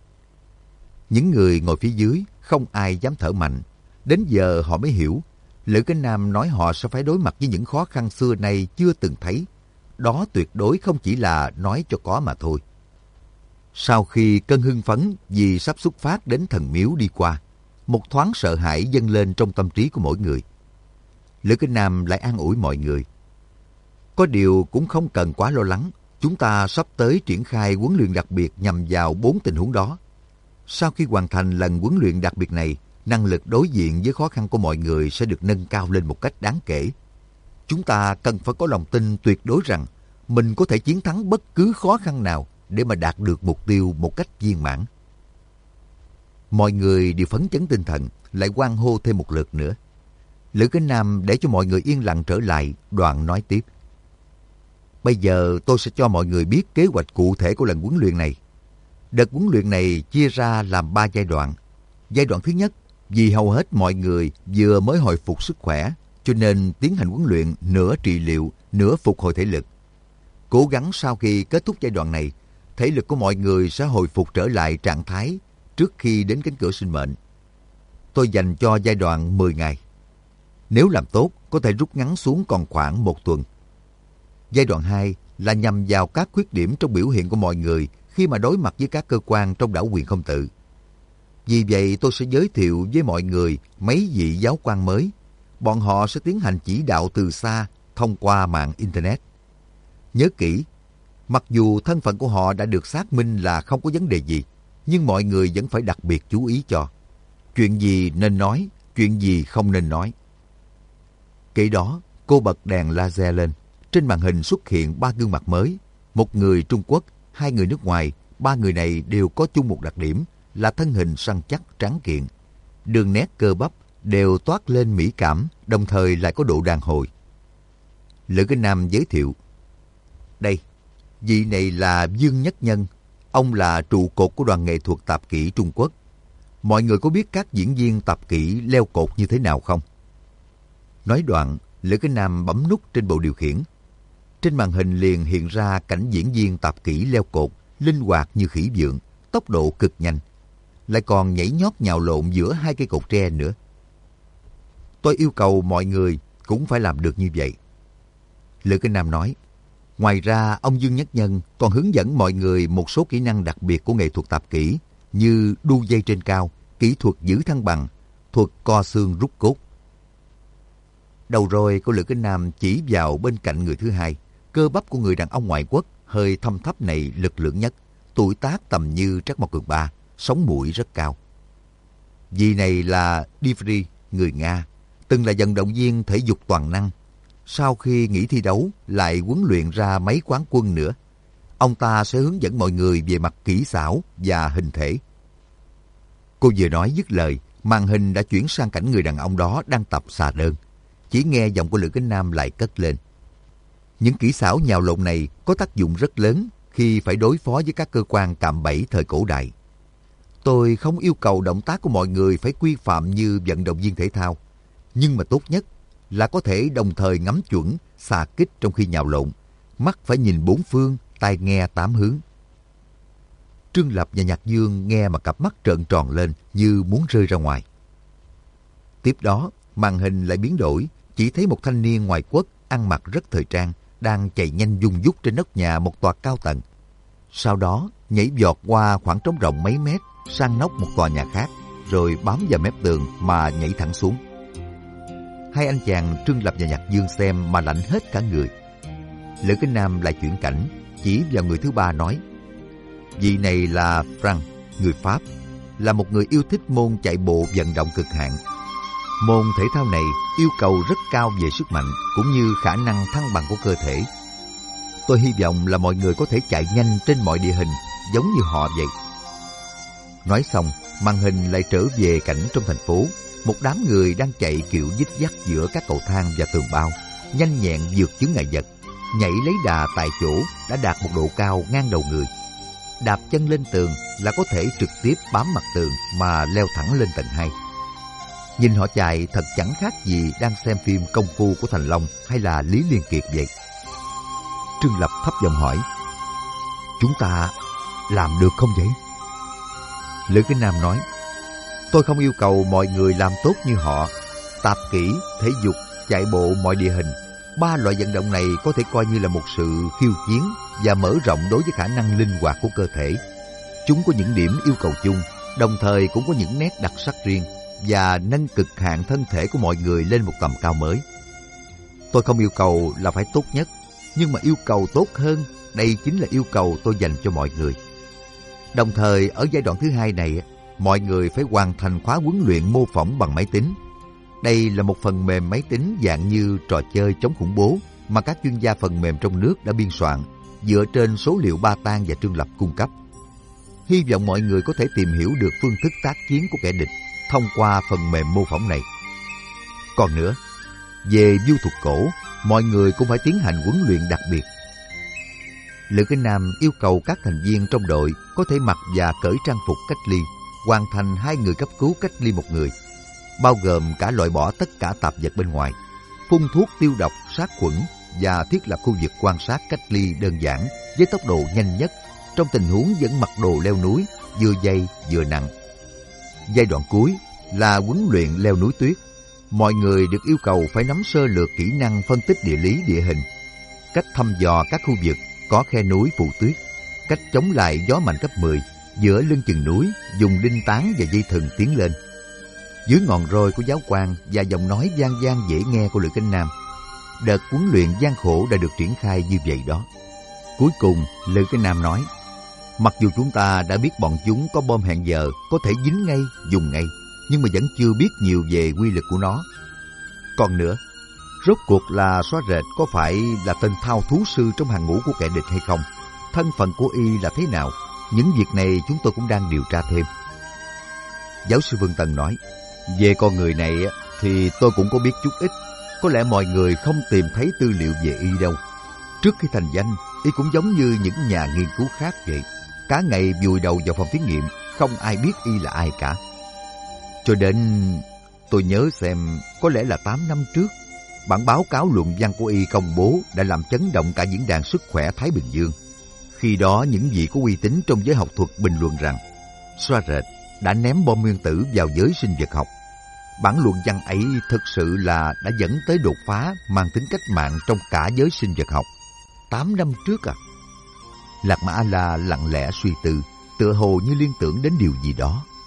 Những người ngồi phía dưới không ai dám thở mạnh. Đến giờ họ mới hiểu, Lữ Cái Nam nói họ sẽ phải đối mặt với những khó khăn xưa nay chưa từng thấy. Đó tuyệt đối không chỉ là nói cho có mà thôi. Sau khi cơn hưng phấn vì sắp xuất phát đến thần miếu đi qua, một thoáng sợ hãi dâng lên trong tâm trí của mỗi người. Lữ Cái Nam lại an ủi mọi người. Có điều cũng không cần quá lo lắng, chúng ta sắp tới triển khai huấn luyện đặc biệt nhằm vào 4 tình huống đó. Sau khi hoàn thành lần huấn luyện đặc biệt này, năng lực đối diện với khó khăn của mọi người sẽ được nâng cao lên một cách đáng kể. Chúng ta cần phải có lòng tin tuyệt đối rằng mình có thể chiến thắng bất cứ khó khăn nào để mà đạt được mục tiêu một cách viên mãn. Mọi người đều phấn chấn tinh thần, lại hoan hô thêm một lượt nữa. Lữ Cái Nam để cho mọi người yên lặng trở lại, đoạn nói tiếp. Bây giờ tôi sẽ cho mọi người biết kế hoạch cụ thể của lần huấn luyện này. Đợt huấn luyện này chia ra làm 3 giai đoạn. Giai đoạn thứ nhất, vì hầu hết mọi người vừa mới hồi phục sức khỏe, cho nên tiến hành huấn luyện nửa trị liệu, nửa phục hồi thể lực. Cố gắng sau khi kết thúc giai đoạn này, thể lực của mọi người sẽ hồi phục trở lại trạng thái trước khi đến cánh cửa sinh mệnh. Tôi dành cho giai đoạn 10 ngày. Nếu làm tốt, có thể rút ngắn xuống còn khoảng 1 tuần. Giai đoạn 2 là nhằm vào các khuyết điểm trong biểu hiện của mọi người khi mà đối mặt với các cơ quan trong đảo quyền không tự. Vì vậy tôi sẽ giới thiệu với mọi người mấy vị giáo quan mới. Bọn họ sẽ tiến hành chỉ đạo từ xa thông qua mạng Internet. Nhớ kỹ, mặc dù thân phận của họ đã được xác minh là không có vấn đề gì, nhưng mọi người vẫn phải đặc biệt chú ý cho. Chuyện gì nên nói, chuyện gì không nên nói. Kể đó, cô bật đèn laser lên. Trên màn hình xuất hiện 3 gương mặt mới. Một người Trung Quốc, 2 người nước ngoài. 3 người này đều có chung một đặc điểm là thân hình săn chắc tráng kiện. Đường nét cơ bắp đều toát lên mỹ cảm, đồng thời lại có độ đàn hồi. Lữ Cái Nam giới thiệu. Đây, vị này là Dương Nhất Nhân. Ông là trụ cột của đoàn nghệ thuật tạp kỹ Trung Quốc. Mọi người có biết các diễn viên tạp kỹ leo cột như thế nào không? Nói đoạn, Lữ Cái Nam bấm nút trên bộ điều khiển. Trên màn hình liền hiện ra cảnh diễn viên tạp kỹ leo cột, linh hoạt như khỉ vượn, tốc độ cực nhanh. Lại còn nhảy nhót nhào lộn giữa 2 cây cột tre nữa. Tôi yêu cầu mọi người cũng phải làm được như vậy. Lữ Cái Nam nói. Ngoài ra, ông Dương Nhất Nhân còn hướng dẫn mọi người một số kỹ năng đặc biệt của nghệ thuật tạp kỹ như đu dây trên cao, kỹ thuật giữ thăng bằng, thuật co xương rút cốt. Đầu rồi cô Lữ Cái Nam chỉ vào bên cạnh người thứ hai. Cơ bắp của người đàn ông ngoại quốc hơi thâm thấp này lực lượng nhất, tuổi tác tầm như Trác Mộc Cường Ba, sống mũi rất cao. Vị này là Dmitry, người Nga, từng là vận động viên thể dục toàn năng. Sau khi nghỉ thi đấu, lại huấn luyện ra mấy quán quân nữa. Ông ta sẽ hướng dẫn mọi người về mặt kỹ xảo và hình thể. Cô vừa nói dứt lời, màn hình đã chuyển sang cảnh người đàn ông đó đang tập xà đơn. Chỉ nghe giọng của Lữ Cái Nam lại cất lên. Những kỹ xảo nhào lộn này có tác dụng rất lớn khi phải đối phó với các cơ quan cạm bẫy thời cổ đại. Tôi không yêu cầu động tác của mọi người phải quy phạm như vận động viên thể thao, nhưng mà tốt nhất là có thể đồng thời ngắm chuẩn, xạ kích trong khi nhào lộn, mắt phải nhìn 4 phương, tai nghe 8 hướng. Trương Lập và Nhạc Dương nghe mà cặp mắt trợn tròn lên như muốn rơi ra ngoài. Tiếp đó, màn hình lại biến đổi, chỉ thấy một thanh niên ngoại quốc ăn mặc rất thời trang, đang chạy nhanh dung dút trên nóc nhà một tòa cao tầng. Sau đó, nhảy vọt qua khoảng trống rộng mấy mét sang nóc một tòa nhà khác, rồi bám vào mép tường mà nhảy thẳng xuống. Hai anh chàng Trương Lập và Nhạc Dương xem mà lạnh hết cả người. Lữ Cái Nam lại chuyển cảnh, chỉ vào người thứ ba nói. Vị này là Frank, người Pháp, là một người yêu thích môn chạy bộ vận động cực hạn. Môn thể thao này yêu cầu rất cao về sức mạnh cũng như khả năng thăng bằng của cơ thể. Tôi hy vọng là mọi người có thể chạy nhanh trên mọi địa hình giống như họ vậy. Nói xong, màn hình lại trở về cảnh trong thành phố. Một đám người đang chạy kiểu dích dắt giữa các cầu thang và tường bao, nhanh nhẹn vượt chướng ngại vật, nhảy lấy đà tại chỗ đã đạt một độ cao ngang đầu người. đạp chân lên tường là có thể trực tiếp bám mặt tường mà leo thẳng lên tầng 2. Nhìn họ chạy thật chẳng khác gì đang xem phim công phu của Thành Long hay là Lý Liên Kiệt vậy. Trương Lập thấp giọng hỏi, chúng ta làm được không vậy? Lữ Kính Nam nói, tôi không yêu cầu mọi người làm tốt như họ. Tạp kỹ, thể dục, chạy bộ mọi địa hình, 3 loại vận động này có thể coi như là một sự khiêu chiến và mở rộng đối với khả năng linh hoạt của cơ thể. Chúng có những điểm yêu cầu chung, đồng thời cũng có những nét đặc sắc riêng và nâng cực hạn thân thể của mọi người lên một tầm cao mới. Tôi không yêu cầu là phải tốt nhất, nhưng mà yêu cầu tốt hơn, đây chính là yêu cầu tôi dành cho mọi người. Đồng thời, ở giai đoạn thứ 2 này, mọi người phải hoàn thành khóa huấn luyện mô phỏng bằng máy tính. Đây là một phần mềm máy tính dạng như trò chơi chống khủng bố mà các chuyên gia phần mềm trong nước đã biên soạn dựa trên số liệu Ba Tan và Trương Lập cung cấp. Hy vọng mọi người có thể tìm hiểu được phương thức tác chiến của kẻ địch thông qua phần mềm mô phỏng này. Còn nữa, về vu thuật cổ, mọi người cũng phải tiến hành huấn luyện đặc biệt. Lữ Kính Nam yêu cầu các thành viên trong đội có thể mặc và cởi trang phục cách ly, hoàn thành 2 người cấp cứu cách ly 1 người, bao gồm cả loại bỏ tất cả tạp vật bên ngoài, phun thuốc tiêu độc, sát khuẩn và thiết lập khu vực quan sát cách ly đơn giản với tốc độ nhanh nhất trong tình huống vẫn mặc đồ leo núi, vừa dày vừa nặng. Giai đoạn cuối là huấn luyện leo núi tuyết. Mọi người được yêu cầu phải nắm sơ lược kỹ năng phân tích địa lý địa hình, cách thăm dò các khu vực có khe núi phủ tuyết, cách chống lại gió mạnh cấp 10, giữa lưng chừng núi dùng đinh tán và dây thừng tiến lên. Dưới ngọn roi của giáo quan và giọng nói vang vang dễ nghe của Lữ Kính Nam, đợt huấn luyện gian khổ đã được triển khai như vậy đó. Cuối cùng, Lữ Kính Nam nói, mặc dù chúng ta đã biết bọn chúng có bom hẹn giờ có thể dính ngay, dùng ngay, nhưng mà vẫn chưa biết nhiều về quy lực của nó. Còn nữa, rốt cuộc là Xóa Rệt có phải là tên thao thú sư trong hàng ngũ của kẻ địch hay không? Thân phận của y là thế nào? Những việc này chúng tôi cũng đang điều tra thêm. Giáo sư Vương Tân nói, về con người này thì tôi cũng có biết chút ít. Có lẽ mọi người không tìm thấy tư liệu về y đâu. Trước khi thành danh, y cũng giống như những nhà nghiên cứu khác vậy. Cả ngày vùi đầu vào phòng thí nghiệm, không ai biết y là ai cả. Cho đến tôi nhớ xem, có lẽ là 8 năm trước, bản báo cáo luận văn của y công bố đã làm chấn động cả diễn đàn sức khỏe Thái Bình Dương. Khi đó, những vị có uy tín trong giới học thuật bình luận rằng Xóa Rệt đã ném bom nguyên tử vào giới sinh vật học. Bản luận văn ấy thực sự là đã dẫn tới đột phá mang tính cách mạng trong cả giới sinh vật học. 8 năm trước à? Lạc Mã A-la lặng lẽ suy tư, tựa hồ như liên tưởng đến điều gì đó.